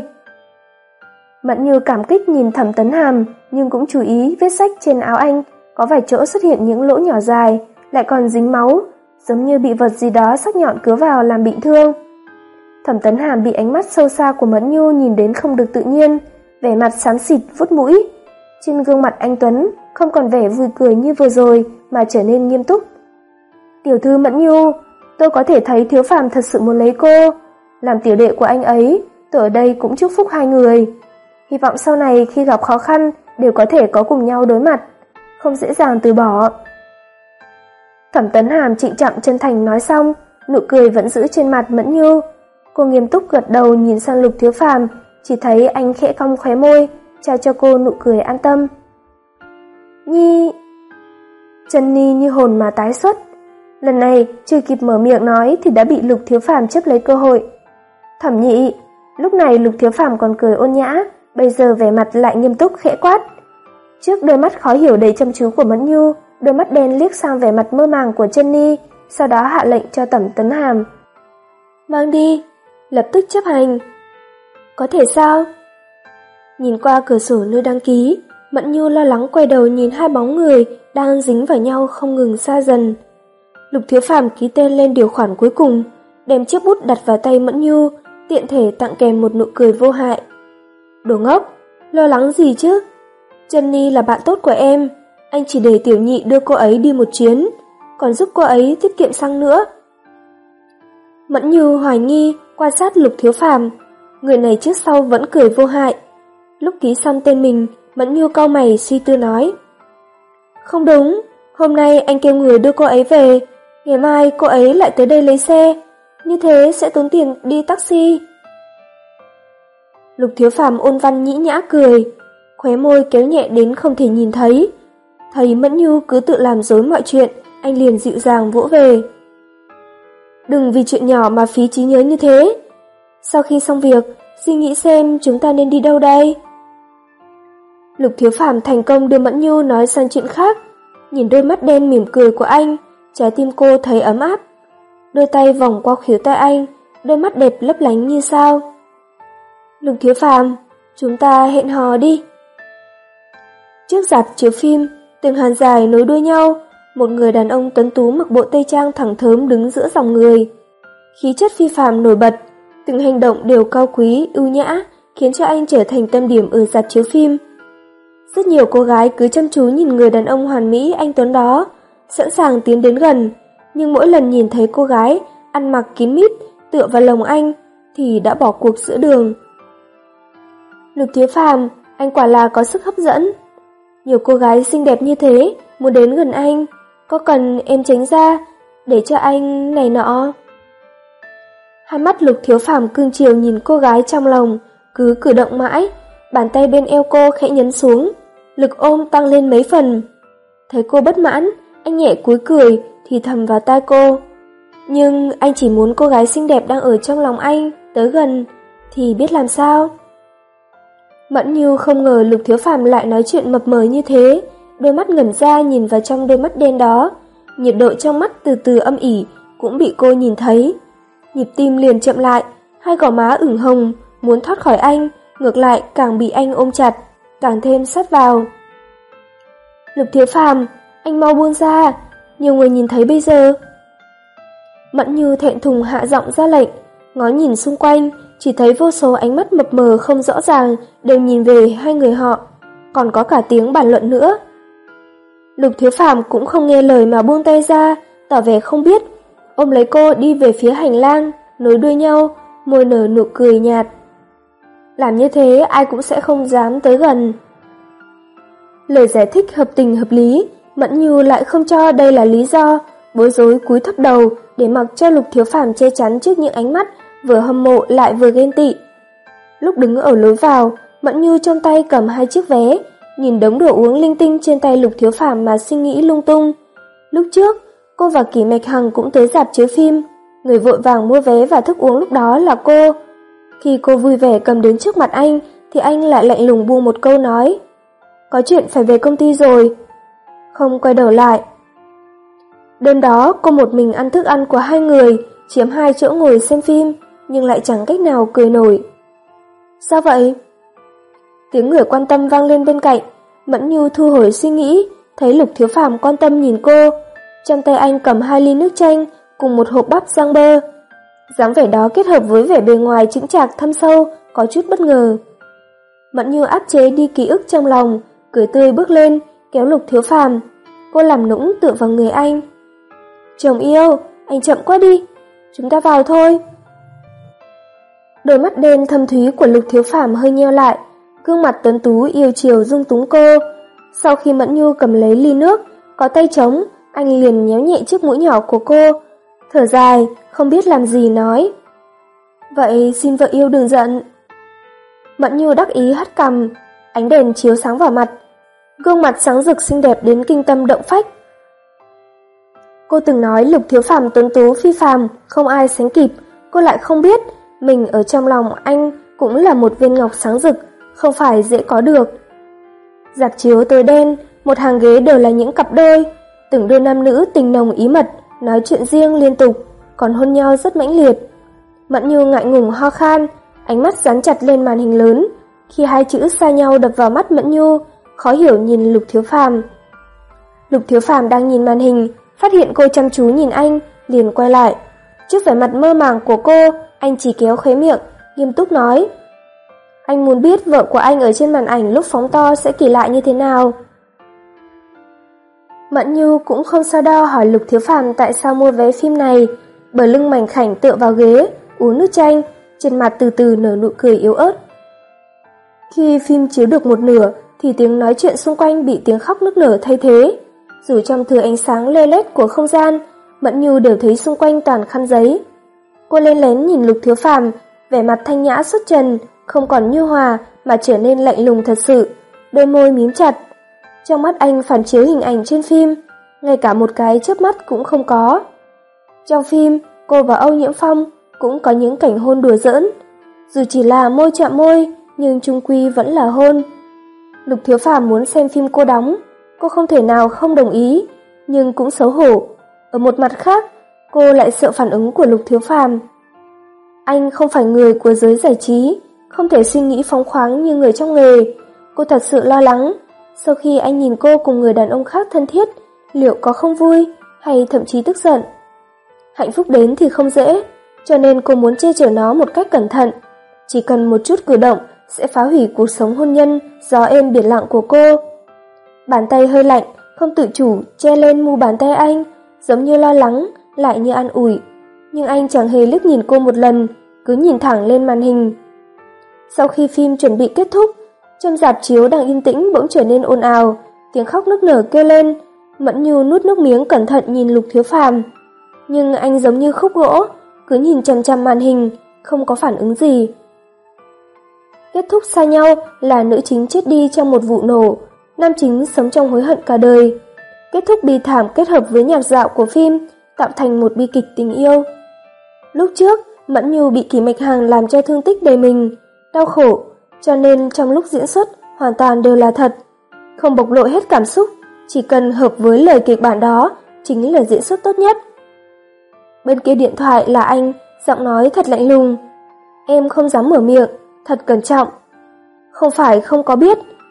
Mẫn Như cảm kích nhìn Thẩm Tấn Hàm, nhưng cũng chú ý vết rách trên áo anh, có vài chỗ xuất hiện những lỗ nhỏ dài, lại còn dính máu, giống như bị vật gì đó sắc nhọn cứa vào làm bị thương. Thẩm Tấn Hàm bị ánh mắt sâu xa của Mẫn Như nhìn đến không được tự nhiên, vẻ mặt xám xịt vuốt mũi. Trên gương mặt anh Tuấn không còn vẻ vui cười như vừa rồi mà trở nên nghiêm túc. Tiểu thư Mẫn Như, tôi có thể thấy Thiếu Phàm thật sự muốn lấy cô. Làm tiểu đệ của anh ấy, tôi ở đây cũng chúc phúc hai người. Hy vọng sau này khi gặp khó khăn đều có thể có cùng nhau đối mặt, không dễ dàng từ bỏ. Thẩm Tấn Hàm trịnh trọng chân thành nói xong, nụ cười vẫn giữ trên mặt Mẫn Như. Cô nghiêm túc gật đầu nhìn sang Lục Thiếu Phàm, chỉ thấy anh khẽ cong khóe môi, trao cho cô nụ cười an tâm. Nhi... Chân Ni như hồn mà tái xuất. Lần này chưa kịp mở miệng nói thì đã bị Lục Thiếu Phàm chấp lấy cơ hội. Thẩm Nhị. Lúc này Lục Thiếu Phàm còn cười ôn nhã, bây giờ vẻ mặt lại nghiêm túc khẽ quát. Trước đôi mắt khó hiểu đầy chăm chú của Mẫn Như, đôi mắt đen liếc sang vẻ mặt mơ màng của Chân Ni, sau đó hạ lệnh cho Thẩm Tấn Hàm. Mang đi, lập tức chấp hành. Có thể sao? Nhìn qua cửa sổ nơi đăng ký, Mẫn Như lo lắng quay đầu nhìn hai bóng người đang dính vào nhau không ngừng xa dần. Lục Thiếu Phàm ký tên lên điều khoản cuối cùng, đem chiếc bút đặt vào tay Mẫn Như, tiện thể tặng kèm một nụ cười vô hại. Đồ ngốc, lo lắng gì chứ? Chân Ni là bạn tốt của em, anh chỉ để Tiểu Nhị đưa cô ấy đi một chuyến, còn giúp cô ấy tiết kiệm xăng nữa. Mẫn Như hoài nghi quan sát Lục Thiếu Phàm, người này trước sau vẫn cười vô hại. Lúc ký xong tên mình, Mẫn Như cau mày suy tư nói. Không đúng, hôm nay anh kêu người đưa cô ấy về, ngày mai cô ấy lại tới đây lấy xe, như thế sẽ tốn tiền đi taxi. Lục Thiếu Phàm ôn văn nhĩ nhã cười, khóe môi kéo nhẹ đến không thể nhìn thấy. Thấy Mẫn Như cứ tự làm rối mọi chuyện, anh liền dịu dàng vỗ về. Đừng vì chuyện nhỏ mà phí trí nhớ như thế. Sau khi xong việc, suy nghĩ xem chúng ta nên đi đâu đây. Lục Thiếu Phàm thành công đưa Mẫn Như nói sang chuyện khác. Nhìn đôi mắt đen mỉm cười của anh, trái tim cô thấy ấm áp. Đôi tay vòng qua khuỷu tay anh, đôi mắt đẹp lấp lánh như sao. Lục Thiếu Phàm, chúng ta hẹn hò đi. Trước rạp chiếu phim, từng hàng dài nối đuôi nhau, một người đàn ông tuấn tú mặc bộ tây trang thẳng thớm đứng giữa dòng người. Khí chất phi phàm nổi bật, từng hành động đều cao quý, ưu nhã, khiến cho anh trở thành tâm điểm ở rạp chiếu phim. Rất nhiều cô gái cứ chăm chú nhìn người đàn ông hoàn mỹ anh tuấn đó, sẵn sàng tiến đến gần, nhưng mỗi lần nhìn thấy cô gái ăn mặc kín mít tựa vào lồng anh thì đã bỏ cuộc giữa đường. Lục Thiếu Phàm, anh quả là có sức hấp dẫn. Nhiều cô gái xinh đẹp như thế muốn đến gần anh, có cần em tránh ra để cho anh này nọ? Hai mắt Lục Thiếu Phàm cưng chiều nhìn cô gái trong lòng, cứ cử động mãi, bàn tay bên eo cô khẽ nhấn xuống, lực ôm tăng lên mấy phần. Thấy cô bất mãn, anh nhẹ cúi cười thì thầm vào tai cô. Nhưng anh chỉ muốn cô gái xinh đẹp đang ở trong lòng anh tới gần, thì biết làm sao? Mẫn Như không ngờ Lục Thiếu Phàm lại nói chuyện mập mờ như thế, đôi mắt ngẩn ra nhìn vào trong đôi mắt đen đó, nhiệt độ trong mắt từ từ âm ỉ cũng bị cô nhìn thấy. Nhịp tim liền chậm lại, hai gò má ửng hồng, muốn thoát khỏi anh, ngược lại càng bị anh ôm chặt. càng thêm sát vào. Lục Thiếu Phàm, anh mau buông ra, nhiều người nhìn thấy bây giờ. Mẫn Như thẹn thùng hạ giọng ra lệnh, ngó nhìn xung quanh, chỉ thấy vô số ánh mắt mập mờ không rõ ràng đều nhìn về hai người họ, còn có cả tiếng bàn luận nữa. Lục Thiếu Phàm cũng không nghe lời mà buông tay ra, tỏ vẻ không biết, ôm lấy cô đi về phía hành lang, nối đuôi nhau, môi nở nụ cười nhạt. Làm như thế ai cũng sẽ không dám tới gần. Lời giải thích hợp tình hợp lý, Mẫn Như lại không cho đây là lý do, bối rối cúi thấp đầu để mặc cho Lục Thiếu Phàm che chắn trước những ánh mắt vừa hâm mộ lại vừa ghen tị. Lúc đứng ở lối vào, Mẫn Như trong tay cầm hai chiếc vé, nhìn đống đồ uống linh tinh trên tay Lục Thiếu Phàm mà suy nghĩ lung tung. Lúc trước, cô và Kỷ Mạch Hằng cũng tới rạp chiếu phim, người vội vàng mua vé và thức uống lúc đó là cô. Khi cô vui vẻ cầm đến trước mặt anh, thì anh lại lạnh lùng buông một câu nói: "Có chuyện phải về công ty rồi." Không quay đầu lại. Đêm đó, cô một mình ăn thức ăn của hai người, chiếm hai chỗ ngồi xem phim, nhưng lại chẳng cách nào cười nổi. Sao vậy? Tiếng người quan tâm vang lên bên cạnh. Mẫn Như thu hồi suy nghĩ, thấy Lục Thiếu Phàm quan tâm nhìn cô. Trong tay anh cầm hai ly nước chanh cùng một hộp bắp rang bơ. Dáng vẻ đó kết hợp với vẻ bề ngoài chững chạc thâm sâu, có chút bất ngờ. Mẫn Như áp chế đi ký ức trong lòng, cười tươi bước lên, kéo Lục Thiếu Phàm. Cô làm nũng tựa vào người anh. Chồng yêu, anh chậm quá đi, chúng ta vào thôi. Đôi mắt đen thâm thúy của Lục Thiếu Phàm hơi nheo lại, gương mặt tuấn tú yêu chiều dung túng cô. Sau khi Mẫn Nhu cầm lấy ly nước, có tay trống, anh liền nhéo nhẹ chiếc mũi nhỏ của cô, thở dài, không biết làm gì nói. Vậy xin vợ yêu đừng giận. Mẫn Nhu đắc ý hất cằm, ánh đèn chiếu sáng vào mặt, gương mặt sáng rực xinh đẹp đến kinh tâm động phách. Cô từng nói Lục Thiếu Phàm tuấn tú phi phàm, không ai sánh kịp, cô lại không biết mình ở trong lòng anh cũng là một viên ngọc sáng rực, không phải dễ có được. Rạp chiếu tối đen, một hàng ghế đều là những cặp đôi, từng đôi nam nữ tình nồng ý mật, nói chuyện riêng liên tục, còn hôn nhau rất mãnh liệt. Mẫn Như ngại ngùng ho khan, ánh mắt dán chặt lên màn hình lớn, khi hai chữ xa nhau đập vào mắt Mẫn Nhu, khó hiểu nhìn Lục Thiếu Phàm. Lục Thiếu Phàm đang nhìn màn hình, phát hiện cô chăm chú nhìn anh, liền quay lại. Trước vẻ mặt mơ màng của cô, anh chỉ kéo khóe miệng, nghiêm túc nói: Anh muốn biết vợ của anh ở trên màn ảnh lúc phóng to sẽ kỳ lạ như thế nào. Mẫn Nhu cũng không so đo hỏi Lục Thiếu Phàm tại sao mua vé phim này, bờ lưng mảnh khảnh tựa vào ghế, uống nước chanh, trên mặt từ từ nở nụ cười yếu ớt. Khi phim chiếu được một nửa thì tiếng nói chuyện xung quanh bị tiếng khóc nức nở thay thế. Dù trong thừa ánh sáng lê lết của không gian, Mẫn Nhu đều thấy xung quanh toàn khăn giấy. Cô lén lén nhìn Lục Thiếu Phàm, vẻ mặt thanh nhã xuất trần, không còn nhu hòa mà trở nên lạnh lùng thật sự, đôi môi mím chặt. Trong mắt anh phản chiếu hình ảnh trên phim, ngay cả một cái chớp mắt cũng không có. Trong phim, cô và Âu Nhiễm Phong cũng có những cảnh hôn đùa giỡn, dù chỉ là môi chạm môi, nhưng chung quy vẫn là hôn. Lục Thiếu Phàm muốn xem phim cô đóng, cô không thể nào không đồng ý, nhưng cũng xấu hổ. Ở một mặt khác, cô lại sợ phản ứng của Lục Thiếu Phàm. Anh không phải người của giới giải trí, không thể suy nghĩ phóng khoáng như người trong nghề. Cô thật sự lo lắng, sau khi anh nhìn cô cùng người đàn ông khác thân thiết, liệu có không vui, hay thậm chí tức giận. Hạnh phúc đến thì không dễ, cho nên cô muốn che chở nó một cách cẩn thận. Chỉ cần một chút cử động sẽ phá hủy cuộc sống hôn nhân gió êm biển lặng của cô. Bàn tay hơi lạnh, không tự chủ che lên mu bàn tay anh, giống như lo lắng, lại như an ủi. Nhưng anh chẳng hề liếc nhìn cô một lần, cứ nhìn thẳng lên màn hình. Sau khi phim chuẩn bị kết thúc, trong rạp chiếu đang yên tĩnh bỗng trở nên ồn ào, tiếng khóc nức nở kêu lên. Mẫn Nhu nuốt nước miếng cẩn thận nhìn Lục Thiếu Phàm, nhưng anh giống như khúc gỗ, cứ nhìn chằm chằm màn hình, không có phản ứng gì. Kết thúc xa nhau là nữ chính chết đi trong một vụ nổ, nam chính sống trong hối hận cả đời. Kết thúc bi thảm kết hợp với nhạc dạo của phim, tạo thành một bi kịch tình yêu. Lúc trước, Mẫn Nhu bị Kỷ Mạch Hằng làm cho thương tích đầy mình, đau khổ, cho nên trong lúc diễn xuất hoàn toàn đều là thật, không bộc lộ hết cảm xúc, chỉ cần hợp với lời kịch bản đó chính là diễn xuất tốt nhất. Bên kia điện thoại là anh, giọng nói thật lạnh lùng. Em không dám mở miệng, thật cẩn trọng. Không phải không có biết,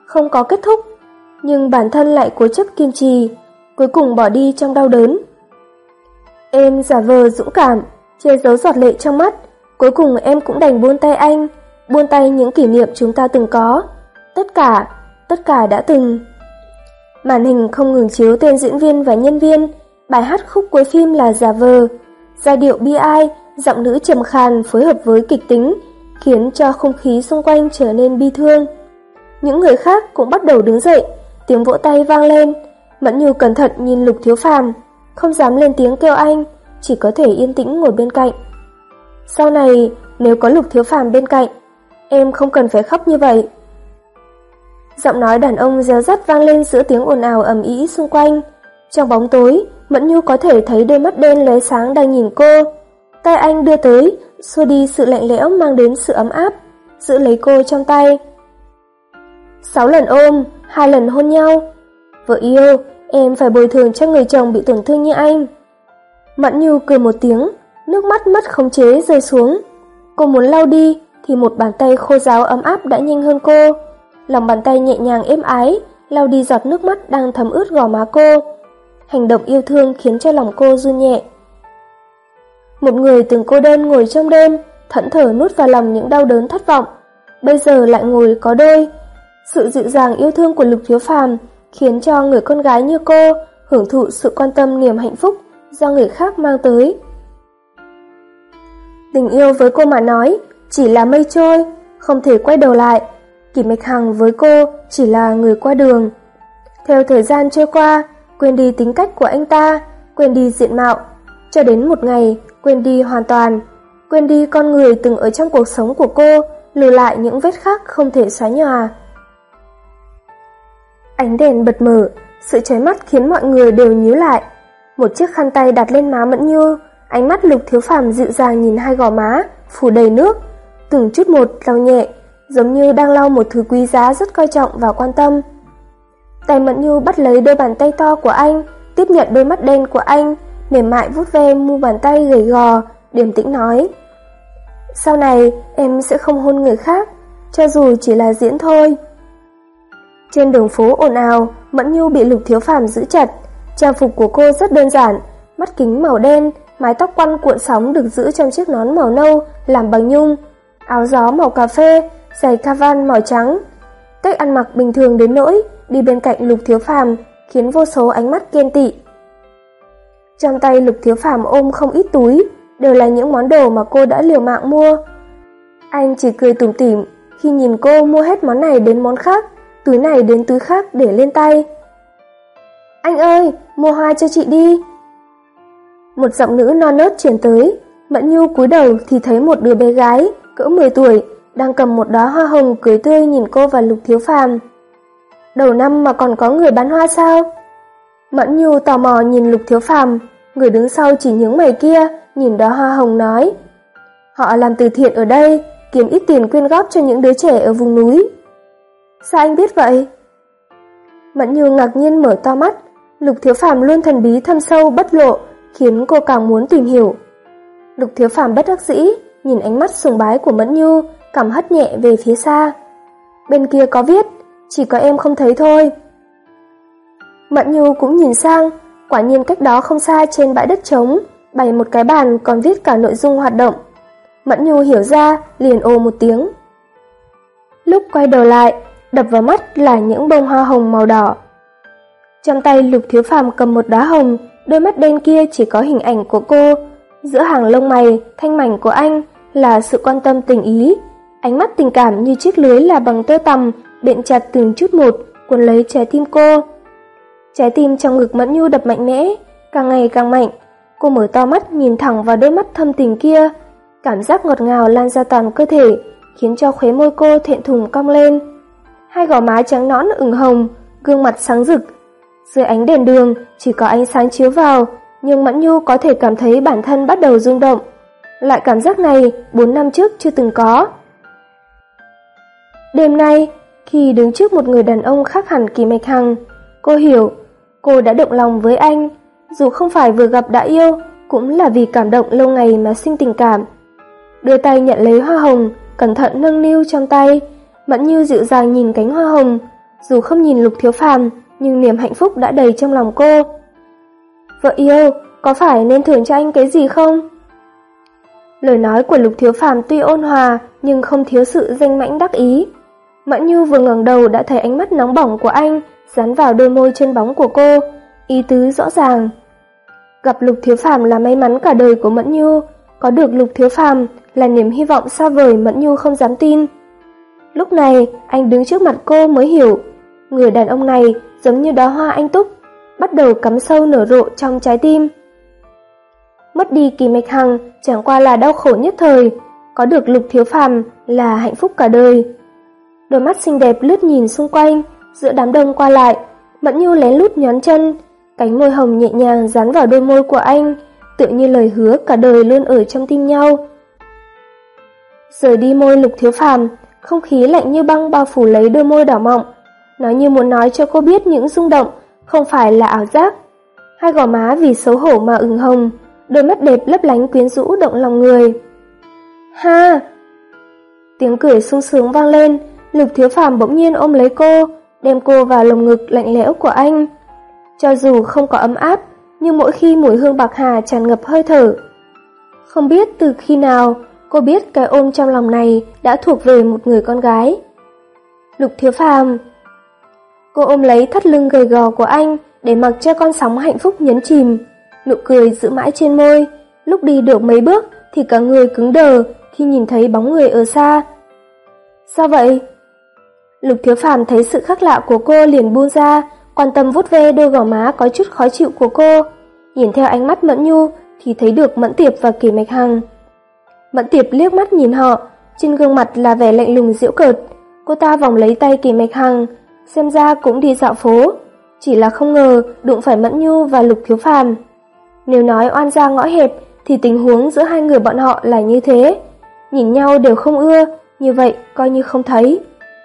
không có kết thúc, nhưng bản thân lại cố chấp kiên trì, cuối cùng bỏ đi trong đau đớn. Em giả vờ dũng cảm, che giấu giọt lệ trong mắt, cuối cùng em cũng đành buông tay anh, buông tay những kỷ niệm chúng ta từng có. Tất cả, tất cả đã từng. Màn hình không ngừng chiếu tên diễn viên và nhân viên, bài hát khúc cuối phim là Giả vờ, giai điệu bi ai, giọng nữ trầm khàn phối hợp với kịch tính, khiến cho không khí xung quanh trở nên bi thương. Những người khác cũng bắt đầu đứng dậy, tiếng vỗ tay vang lên. Mẫn Nhu cẩn thận nhìn Lục Thiếu Phàm, không dám lên tiếng kêu anh, chỉ có thể yên tĩnh ngồi bên cạnh. Sau này, nếu có Lục Thiếu Phàm bên cạnh, em không cần phải khóc như vậy. Giọng nói đàn ông réo rắt vang lên giữa tiếng ồn ào ầm ĩ xung quanh. Trong bóng tối, Mẫn Nhu có thể thấy đôi mắt đen lóe sáng đang nhìn cô. Tay anh đưa tới, xua đi sự lạnh lẽo mang đến sự ấm áp, giữ lấy cô trong tay. Sáu lần ôm, hai lần hôn nhau. Vợ yêu, em phải bồi thường cho người chồng bị tổn thương như anh. Mẫn Nhu cười một tiếng, nước mắt mất khống chế rơi xuống. Cô muốn lau đi, thì một bàn tay khô ráo ấm áp đã nhanh hơn cô. Lòng bàn tay nhẹ nhàng êm ái, lau đi giọt nước mắt đang thấm ướt gò má cô. Hành động yêu thương khiến cho lòng cô run nhẹ. Một người từng cô đơn ngồi trong đêm, thẫn thờ nuốt vào lòng những đau đớn thất vọng, bây giờ lại ngồi có đôi. Sự dịu dàng yêu thương của Lục Thiếu Phàm khiến cho người con gái như cô hưởng thụ sự quan tâm niềm hạnh phúc do người khác mang tới. Tình yêu với cô mà nói chỉ là mây trôi, không thể quay đầu lại. Kỷ Mạch Hằng với cô chỉ là người qua đường. Theo thời gian trôi qua, quên đi tính cách của anh ta, quên đi diện mạo, cho đến một ngày quên đi hoàn toàn, quên đi con người từng ở trong cuộc sống của cô, lưu lại những vết khắc không thể xóa nhòa. Ánh đèn bật mở, sự chói mắt khiến mọi người đều nhíu lại. Một chiếc khăn tay đặt lên má Mẫn Nhu, ánh mắt Lục Thiếu Phàm dịu dàng nhìn hai gò má phủ đầy nước, từng chút một lau nhẹ, giống như đang lau một thứ quý giá rất coi trọng và quan tâm. Tay Mẫn Nhu bắt lấy đôi bàn tay to của anh, tiếp nhận đôi mắt đen của anh, mềm mại vuốt ve mu bàn tay gầy gò, điềm tĩnh nói: Sau này em sẽ không hôn người khác, cho dù chỉ là diễn thôi. Trên đường phố ồn ào, Mẫn Nhu bị Lục Thiếu Phàm giữ chặt. Trang phục của cô rất đơn giản, mắt kính màu đen, mái tóc quăn cuộn sóng được giữ trong chiếc nón màu nâu làm bằng nhung, áo gió màu cà phê, giày Cavan màu trắng. Cách ăn mặc bình thường đến nỗi đi bên cạnh Lục Thiếu Phàm khiến vô số ánh mắt ghen tị. Trong tay Lục Thiếu Phàm ôm không ít túi, đều là những món đồ mà cô đã liều mạng mua. Anh chỉ cười tủm tỉm khi nhìn cô mua hết món này đến món khác, túi này đến túi khác để lên tay. Anh ơi, mua hoa cho chị đi. Một giọng nữ non nớt truyền tới. Mẫn Nhu cúi đầu thì thấy một đứa bé gái cỡ mười tuổi đang cầm một đóa hoa hồng cười tươi nhìn cô và Lục Thiếu Phàm. Đầu năm mà còn có người bán hoa sao? Mẫn Nhu tò mò nhìn Lục Thiếu Phàm, người đứng sau chỉ nhướng mày kia nhìn đóa hoa hồng nói: Họ làm từ thiện ở đây, kiếm ít tiền quyên góp cho những đứa trẻ ở vùng núi. Sao anh biết vậy? Mẫn Nhu ngạc nhiên mở to mắt. Lục Thiếu Phàm luôn thần bí thâm sâu bất lộ, khiến cô càng muốn tìm hiểu. Lục Thiếu Phàm bất đắc dĩ nhìn ánh mắt sùng bái của Mẫn Nhu, cảm hất nhẹ về phía xa. Bên kia có viết, chỉ có em không thấy thôi. Mẫn Nhu cũng nhìn sang, quả nhiên cách đó không xa trên bãi đất trống bày một cái bàn còn viết cả nội dung hoạt động. Mẫn Nhu hiểu ra, liền ồ một tiếng. Lúc quay đầu lại, đập vào mắt là những bông hoa hồng màu đỏ. Trong tay Lục Thiếu Phàm cầm một đóa hồng, đôi mắt đen kia chỉ có hình ảnh của cô, giữa hàng lông mày thanh mảnh của anh là sự quan tâm tình ý, ánh mắt tình cảm như chiếc lưới là bằng tơ tằm bện chặt từng chút một, cuốn lấy trái tim cô. Trái tim trong ngực Mẫn Nhu đập mạnh mẽ, càng ngày càng mạnh. Cô mở to mắt nhìn thẳng vào đôi mắt thâm tình kia, cảm giác ngọt ngào lan ra toàn cơ thể, khiến cho khóe môi cô thẹn thùng cong lên. Hai gò má trắng nõn ửng hồng, gương mặt sáng rực. Dưới ánh đèn đường chỉ có ánh sáng chiếu vào, nhưng Mẫn Nhu có thể cảm thấy bản thân bắt đầu rung động. Loại cảm giác này bốn năm trước chưa từng có. Đêm nay, khi đứng trước một người đàn ông khác hẳn Kỷ Mạch Hằng, cô hiểu, cô đã động lòng với anh, dù không phải vừa gặp đã yêu, cũng là vì cảm động lâu ngày mà sinh tình cảm. Đưa tay nhận lấy hoa hồng, cẩn thận nâng niu trong tay, Mẫn Nhu dịu dàng nhìn cánh hoa hồng, Dù không nhìn Lục Thiếu Phàm, nhưng niềm hạnh phúc đã đầy trong lòng cô. Vợ yêu, có phải nên thưởng cho anh cái gì không? Lời nói của Lục Thiếu Phàm tuy ôn hòa, nhưng không thiếu sự danh mãnh đắc ý. Mẫn Nhu vừa ngẩng đầu đã thấy ánh mắt nóng bỏng của anh dán vào đôi môi chân bóng của cô, ý tứ rõ ràng. Gặp Lục Thiếu Phàm là may mắn cả đời của Mẫn Nhu, có được Lục Thiếu Phàm là niềm hy vọng xa vời Mẫn Nhu không dám tin. Lúc này, anh đứng trước mặt cô mới hiểu, người đàn ông này giống như đóa hoa anh túc, bắt đầu cắm sâu nở rộ trong trái tim. Mất đi Kỳ Mạch Hằng chẳng qua là đau khổ nhất thời, có được Lục Thiếu Phàm là hạnh phúc cả đời. Đôi mắt xinh đẹp lướt nhìn xung quanh, giữa đám đông qua lại, Mẫn Nhu lén lút nhón chân, cánh môi hồng nhẹ nhàng dán vào đôi môi của anh, tựa như lời hứa cả đời luôn ở trong tim nhau. Rời đi môi Lục Thiếu Phàm, không khí lạnh như băng bao phủ lấy đôi môi đỏ mọng, nó như muốn nói cho cô biết những rung động không phải là ảo giác. Hai gò má vì xấu hổ mà ửng hồng, đôi mắt đẹp lấp lánh quyến rũ động lòng người. Ha! Tiếng cười sung sướng vang lên, Lục Thiếu Phàm bỗng nhiên ôm lấy cô, đem cô vào lồng ngực lạnh lẽo của anh. Cho dù không có ấm áp, nhưng mỗi khi mùi hương bạc hà tràn ngập hơi thở. Không biết từ khi nào, cô biết cái ôm trong lòng này đã thuộc về một người con gái. Lục Thiếu Phàm. Cô ôm lấy thắt lưng gầy gò của anh để mặc cho con sóng hạnh phúc nhấn chìm, nụ cười giữ mãi trên môi, lúc đi được mấy bước thì cả người cứng đờ khi nhìn thấy bóng người ở xa. Sao vậy? Lục Thiếu Phàm thấy sự khác lạ của cô liền buông ra, quan tâm vuốt ve đôi gò má có chút khó chịu của cô. Nhìn theo ánh mắt Mẫn Nhu thì thấy được Mẫn Tiệp và Kỳ Mạch Hằng. Mẫn Tiệp liếc mắt nhìn họ, trên gương mặt là vẻ lạnh lùng giễu cợt. Cô ta vòng lấy tay Kỳ Mạch Hằng, xem ra cũng đi dạo phố, chỉ là không ngờ đụng phải Mẫn Nhu và Lục Thiếu Phàm. Nếu nói oan gia ngõ hẹp thì tình huống giữa hai người bọn họ là như thế, nhìn nhau đều không ưa, như vậy coi như không thấy.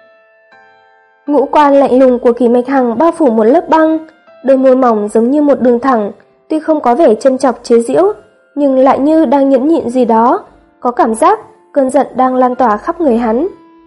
Ngũ quan lạnh lùng của Kỳ Mạch Hằng bao phủ một lớp băng, đôi môi mỏng giống như một đường thẳng, tuy không có vẻ châm chọc chế giễu, nhưng lại như đang nhẫn nhịn gì đó, có cảm giác cơn giận đang lan tỏa khắp người hắn.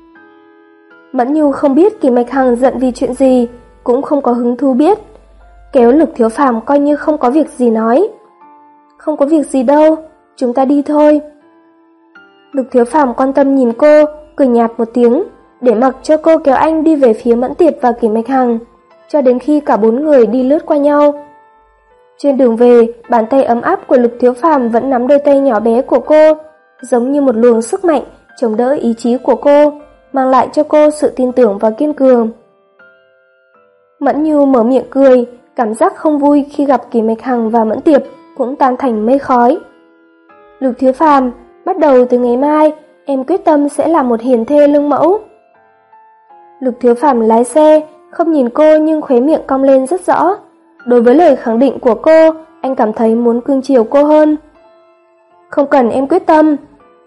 Mẫn Nhu không biết Kỳ Mạch Hằng giận vì chuyện gì, cũng không có hứng thú biết, kéo Lục Thiếu Phàm coi như không có việc gì nói. Không có việc gì đâu, chúng ta đi thôi. Lục Thiếu Phàm quan tâm nhìn cô, cười nhạt một tiếng, để mặc cho cô kéo anh đi về phía Mẫn Tiệp và Kỳ Mạch Hằng, cho đến khi cả bốn người đi lướt qua nhau. Trên đường về, bàn tay ấm áp của Lục Thiếu Phàm vẫn nắm đôi tay nhỏ bé của cô, giống như một luồng sức mạnh chống đỡ ý chí của cô, mang lại cho cô sự tin tưởng và kiên cường. Mẫn Nhu mở miệng cười, cảm giác không vui khi gặp Kỳ Mạch Hằng và Mẫn Tiệp cũng tan thành mây khói. Lục Thiếu Phàm, bắt đầu từ ngày mai, em quyết tâm sẽ là một hiền thê lương mẫu. Lục Thiếu Phàm lái xe, không nhìn cô nhưng khóe miệng cong lên rất rõ. Đối với lời khẳng định của cô, anh cảm thấy muốn cưng chiều cô hơn. Không cần em quyết tâm.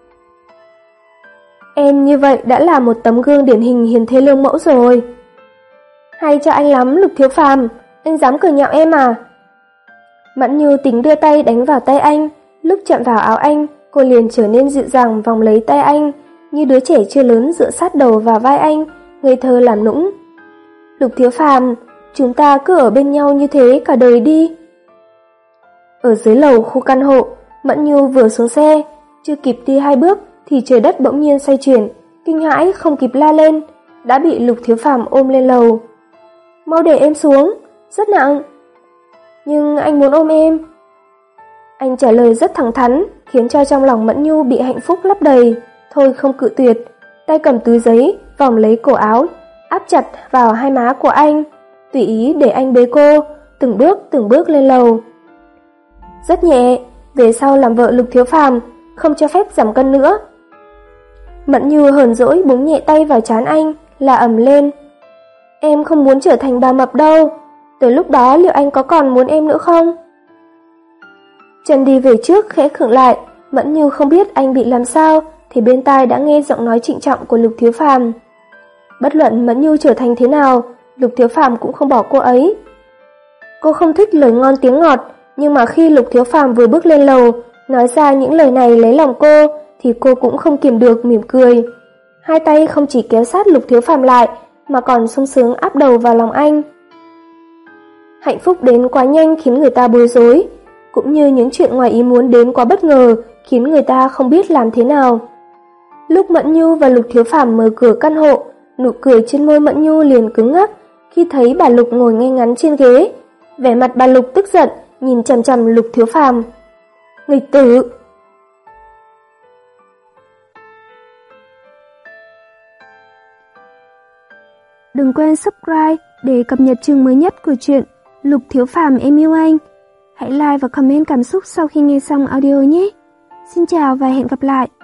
Em như vậy đã là một tấm gương điển hình hiền thê lương mẫu rồi. Hay cho anh lắm Lục Thiếu Phàm, anh dám cười nhạo em à? Mẫn Như tính đưa tay đánh vào tay anh, lúc chạm vào áo anh, cô liền trở nên dịu dàng vòng lấy tay anh, như đứa trẻ chưa lớn dựa sát đầu vào vai anh, ngây thơ làm nũng. Lục Thiếu Phàm, chúng ta cứ ở bên nhau như thế cả đời đi. Ở dưới lầu khu căn hộ, Mẫn Như vừa xuống xe, chưa kịp đi hai bước thì trời đất bỗng nhiên xoay chuyển, kinh hãi không kịp la lên, đã bị Lục Thiếu Phàm ôm lên lầu. Mau để em xuống, rất nặng. Nhưng anh muốn ôm em. Anh trả lời rất thẳng thắn, khiến cho trong lòng Mẫn Nhu bị hạnh phúc lấp đầy, thôi không cự tuyệt, tay cầm túi giấy, vòng lấy cổ áo, áp chặt vào hai má của anh, tùy ý để anh bế cô, từng bước từng bước lên lầu. Rất nhẹ, về sau làm vợ Lục Thiếu Phàm, không cho phép giảm cân nữa. Mẫn Như hờn dỗi búng nhẹ tay vào trán anh, là ầm lên. Em không muốn trở thành bà mập đâu, tới lúc đó liệu anh có còn muốn em nữa không? Chân đi về trước khẽ khựng lại, Mẫn Như không biết anh bị làm sao, thì bên tai đã nghe giọng nói trịnh trọng của Lục Thiếu Phàm. Bất luận Mẫn Như trở thành thế nào, Lục Thiếu Phàm cũng không bỏ cô ấy. Cô không thích lời ngon tiếng ngọt, nhưng mà khi Lục Thiếu Phàm vừa bước lên lầu, nói ra những lời này lấy lòng cô, thì cô cũng không kiềm được mỉm cười. Hai tay không chỉ kéo sát Lục Thiếu Phàm lại, mà còn sung sướng áp đầu vào lòng anh. Hạnh phúc đến quá nhanh khiến người ta bối rối, cũng như những chuyện ngoài ý muốn đến quá bất ngờ khiến người ta không biết làm thế nào. Lúc Mẫn Nhu và Lục Thiếu Phàm mở cửa căn hộ, nụ cười trên môi Mẫn Nhu liền cứng ngắc khi thấy bà Lục ngồi ngay ngắn trên ghế. Vẻ mặt bà Lục tức giận, nhìn chằm chằm Lục Thiếu Phàm. Nghịch tử! Đừng quên subscribe để cập nhật chương mới nhất của truyện Lục Thiếu Phàm Em Yêu Anh. Hãy like và comment cảm xúc sau khi nghe xong audio nhé. Xin chào và hẹn gặp lại!